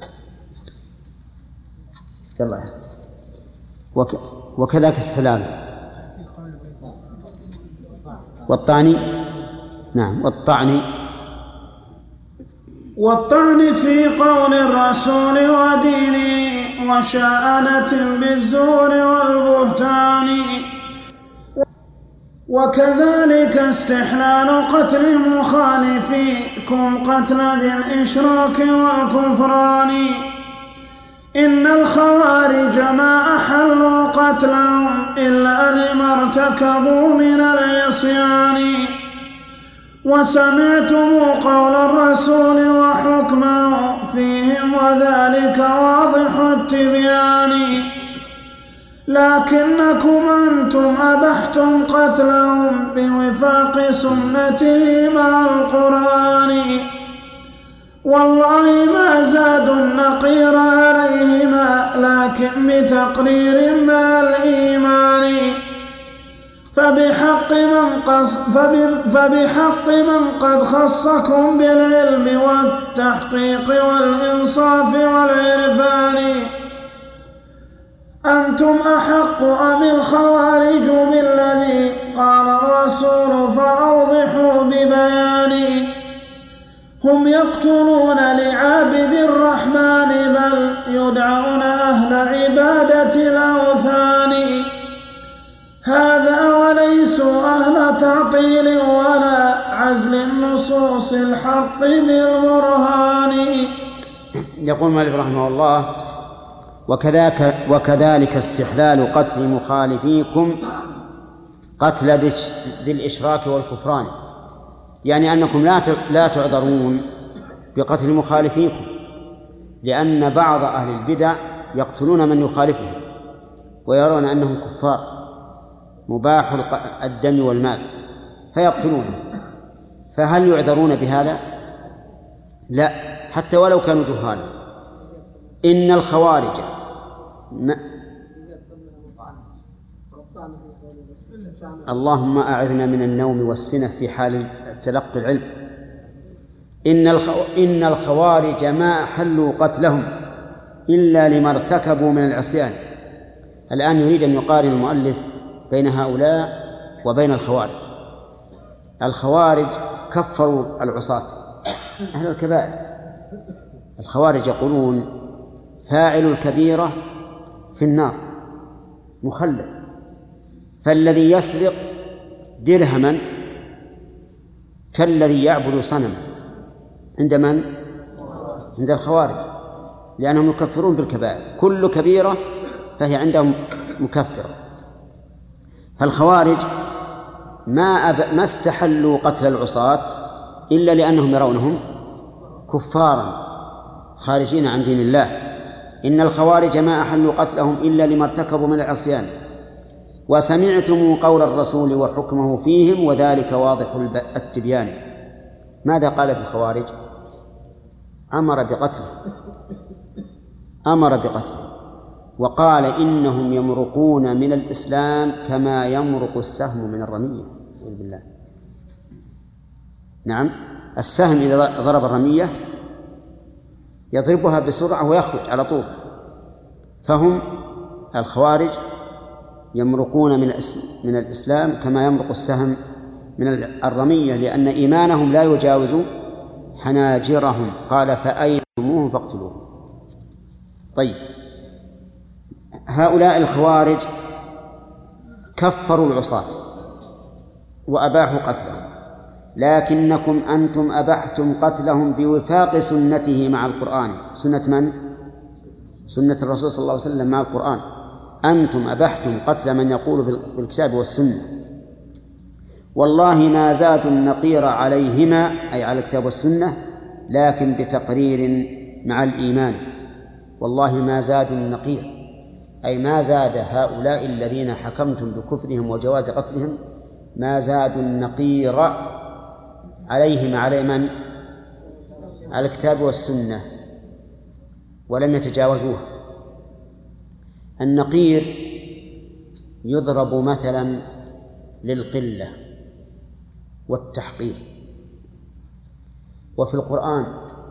يلا. وكذاك السلام والطعن. نعم، والطعن في قول الرسول ودينه وشأنة بالزور والبهتان. وكذلك استحلال قتل مخالفيكم قتل ذي الإشراك والكفران. إن الخوارج ما أحلوا قتلهم إلا لما ارتكبوا من العصيان. وسمعتم قول الرسول وحكمه فيهم وذلك واضح التبيان. لكنكم أنتم أبحتم قتلهم بوفاق سنته مع القرآن. والله ما زادوا النقير عليهما لكن بتقرير مع الإيمان. فبحق من قد خصكم بالعلم والتحقيق والإنصاف والعرفان. أنتم أحق أم الخوارج بالذي قال الرسول فأوضحوا ببيان. هم يقتلون لعابد الرحمن بل يدعون أهل عبادة الأوثان. هذا وليسوا أهل تعطيل ولا عزل النصوص الحق بالبرهان. يقول مالك رحمه الله: وكذلك استحلال قتل مخالفيكم قتل ذي الإشراك والكفران. يعني أنكم لا تعذرون بقتل مخالفيكم، لأن بعض أهل البدع يقتلون من يخالفهم ويرون أنهم كفار مباح الدم والمال فيقتلونه. فهل يعذرون بهذا؟ لا، حتى ولو كانوا جهالا. إن الخوارج اللهم أعذنا من النوم والسنة في حال تلقي العلم. إن الخوارج ما أحلوا قتلهم إلا لما ارتكبوا من العصيان. الآن يريد أن يقارن المؤلف بين هؤلاء وبين الخوارج. الخوارج كفروا العصاة أهل الكبائر. الخوارج يقولون فاعل الكبيرة في النار مخلد. فالذي يسرق درهما كالذي يعبد صنما عند من؟ عند الخوارج، لأنهم يكفرون بالكبائر. كل كبيرة فهي عندهم مكفرة. فالخوارج ما استحلوا قتل العصاة إلا لأنهم يرونهم كفارا خارجين عن دين الله. إن الخوارج ما أحلوا قتلهم إلا لما ارتكبوا من العصيان. وسمعتم قول الرسول وحكمه فيهم وذلك واضح التبيان. ماذا قال في الخوارج؟ أمر بقتله وقال إنهم يمرقون من الإسلام كما يمرق السهم من الرمية. بالله. نعم، السهم إذا ضرب الرمية يضربها بسرعة ويخرج على طول. فهم الخوارج يمرقون من الإسلام كما يمرق السهم من الرمية، لأن إيمانهم لا يجاوز حناجرهم. قال فأينتموهم فاقتلوهم. طيب، هؤلاء الخوارج كفروا العصاة وأباحوا قتلهم، لكنكم أنتم أبحتم قتلهم بوفاق سنته مع القرآن. سنة من؟ سنة الرسول صلى الله عليه وسلم مع القرآن. أنتم أبحتم قتل من يقول بالكتاب والسنة، والله ما زادوا النقير عليهما، أي على الكتاب والسنة، لكن بتقرير مع الإيمان. والله ما زادوا النقير، أي ما زاد هؤلاء الذين حكمتم بكفرهم وجواز قتلهم، ما زادوا النقير عليهما، على من؟ على الكتاب والسنة، ولم يتجاوزوها. النقير يضرب مثلا للقلة والتحقير، وفي القرآن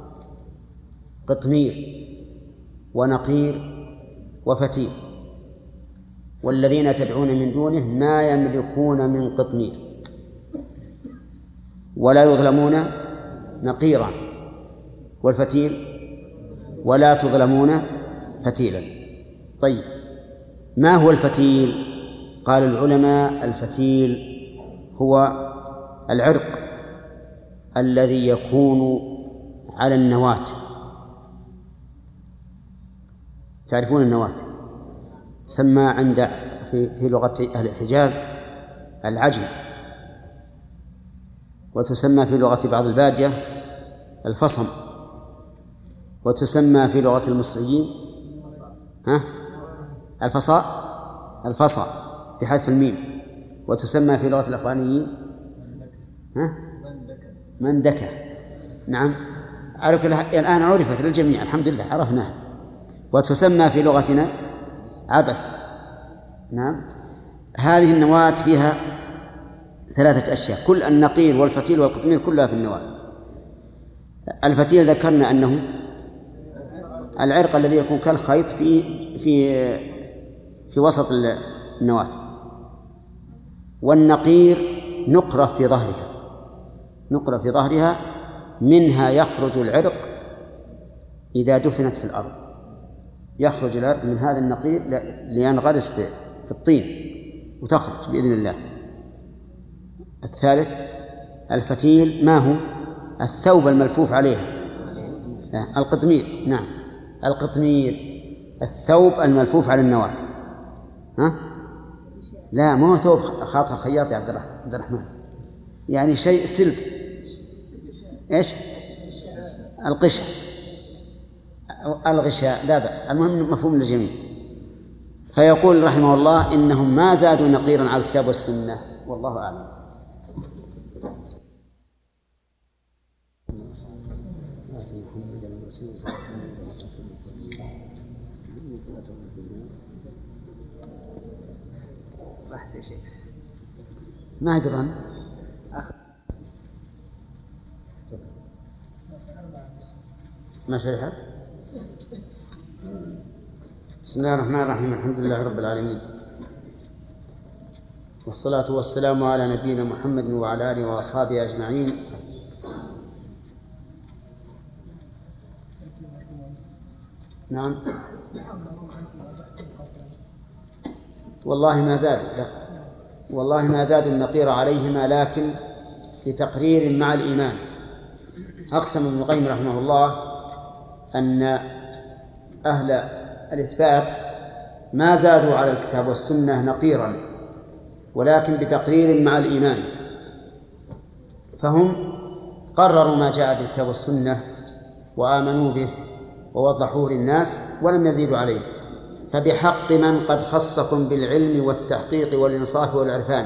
قطمير ونقير وفتيل، والذين تدعون من دونه ما يملكون من قطمير ولا يظلمون نقيرا، والفتيل ولا تظلمون فتيلا. طيب، ما هو الفتيل؟ قال العلماء: الفتيل هو العرق الذي يكون على النواة. تعرفون النواة؟ سمى عند في لغة أهل الحجاز العجم، وتسمى في لغة بعض البادية الفصم، وتسمى في لغة المصريين الفصا بحذف الميم، وتسمى في لغة الأفغانيين مندكة. نعم، الآن عرفت للجميع، الحمد لله عرفناها. وتسمى في لغتنا عبس. نعم، هذه النواة فيها 3 أشياء، كل النقير والفتيل والقطمير كلها في النواة. الفتيل ذكرنا أنه العرق الذي يكون كالخيط في وسط النواة، والنقير نقرة في ظهرها منها يخرج العرق إذا دفنت في الأرض، يخرج العرق من هذا النقير لينغرس في الطين وتخرج بإذن الله. الثالث الفتيل، ما هو؟ الثوب الملفوف عليه، القطمير. نعم، القطمير الثوب الملفوف على النواة. لا، ما هو ثوب خاطر الخياط يا عبد الرحمن، يعني شيء سلب. إيش؟ القشة، الغشاء، لا بأس، المهم مفهوم للجميع. فيقول رحمه الله: إنهم ما زادوا نقيرا على الكتاب والسنة، والله أعلم. بحث يا شيخ ما يقدرن. ما شرحت. بسم الله الرحمن الرحيم، الحمد لله رب العالمين، والصلاة والسلام على نبينا محمد وعلى آله وأصحابه أجمعين. نعم، والله ما زاد، لا والله ما زاد النقير عليهما، لكن بتقرير مع الإيمان. أقسم ابن القيم رحمه الله أن أهل الإثبات ما زادوا على الكتاب والسنة نقيرا، ولكن بتقرير مع الإيمان، فهم قرروا ما جاء بالكتاب والسنة وآمنوا به ووضحوه للناس ولم يزيدوا عليه. فبحق من قد خصكم بالعلم والتحقيق والإنصاف والعرفان،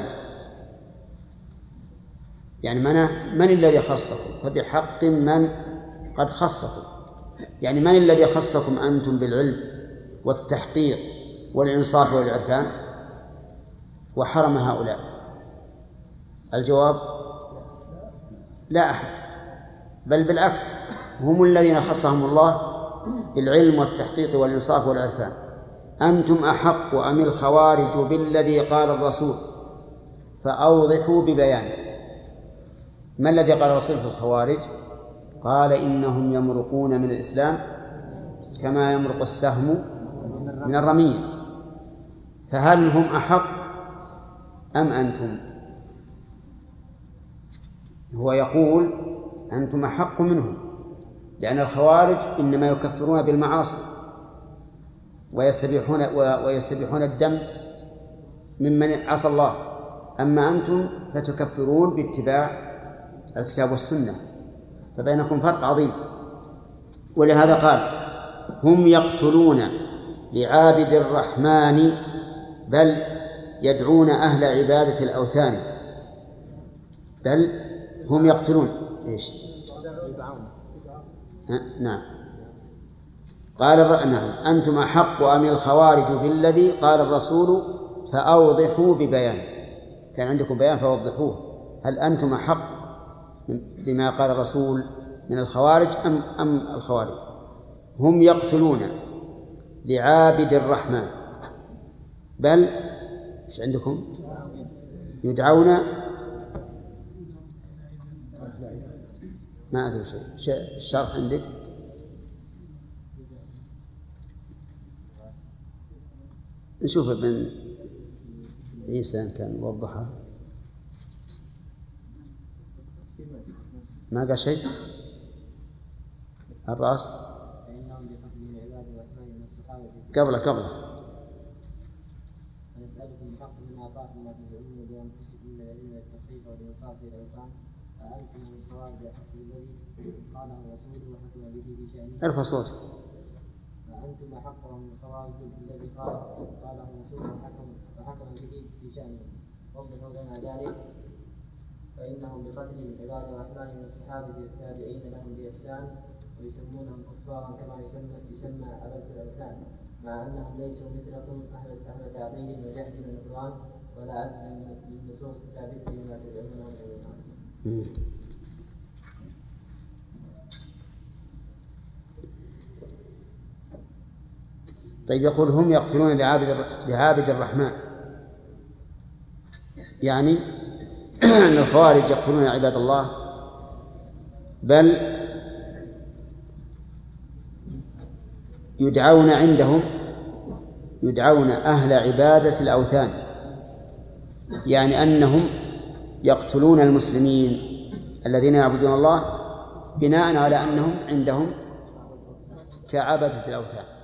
يعني من الذي خصكم؟ فبحق من قد خصكم، يعني من الذي خصكم أنتم بالعلم والتحقيق والإنصاف والعرفان وحرم هؤلاء؟ الجواب: لا أحد، بل بالعكس، هم الذين خصهم الله بالعلم والتحقيق والإنصاف والعرفان. أنتم أحق أم الخوارج بالذي قال الرسول فأوضحوا ببيانه. ما الذي قال الرسول في الخوارج؟ قال: إنهم يمرقون من الإسلام كما يمرق السهم من الرمية. فهل هم أحق أم أنتم؟ هو يقول أنتم أحق منهم، لأن الخوارج إنما يكفرون بالمعاصي ويستبيحون الدم ممن عصى الله، أما أنتم فتكفرون باتباع الكتاب والسنة، فبينكم فرق عظيم. ولهذا قال هم يقتلون لعابد الرحمن بل يدعون أهل عبادة الأوثان. بل هم يقتلون إيش؟ نعم. قال نعم أنتم أحق أم الخوارج بالذي قال الرسول فأوضحوا ببيانه. كان عندكم بيان فوضحوه. هل أنتم أحق بما قال الرسول من الخوارج أم الخوارج؟ هم يقتلون لعابد الرحمن بل إيش عندكم؟ يدعون ما أدري شيء. الشرح عندك؟ نشوف ابن عيسى كان وضحها. ما قال شيء؟ الرأس قبله ونسألكم بحق من أعطاكم ما تزعمون لأنفسكم من العلم والتوفيق والإنصاف والإلقان أأنتم من الخوارج بحق الذي قاله الرسول وحكم به في شأنه. ارفع صوتك. أأنتم أحق من الخوارج الذي قاله الرسول وحكم به في شأنه. وضحوا لنا ذلك فإنهم بقتلهم عباد الرحمن من الصحابة التابعين لهم بإحسان ويسمونهم كفارا كما يسمى عبادة الأوثان، مع أنهم ليسوا مثلكم أهل تعطيل وجهل ونكران ولا عزم للنصوص الثابتة بما تزعمونه من الإيمان. طيب يقول هم يقتلون لعابد الرحمن، يعني أن الخوارج يقتلون عباد الله بل يدعون عندهم أهل عبادة الأوثان، يعني أنهم يقتلون المسلمين الذين يعبدون الله بناء على أنهم عندهم كعبدة الأوثان.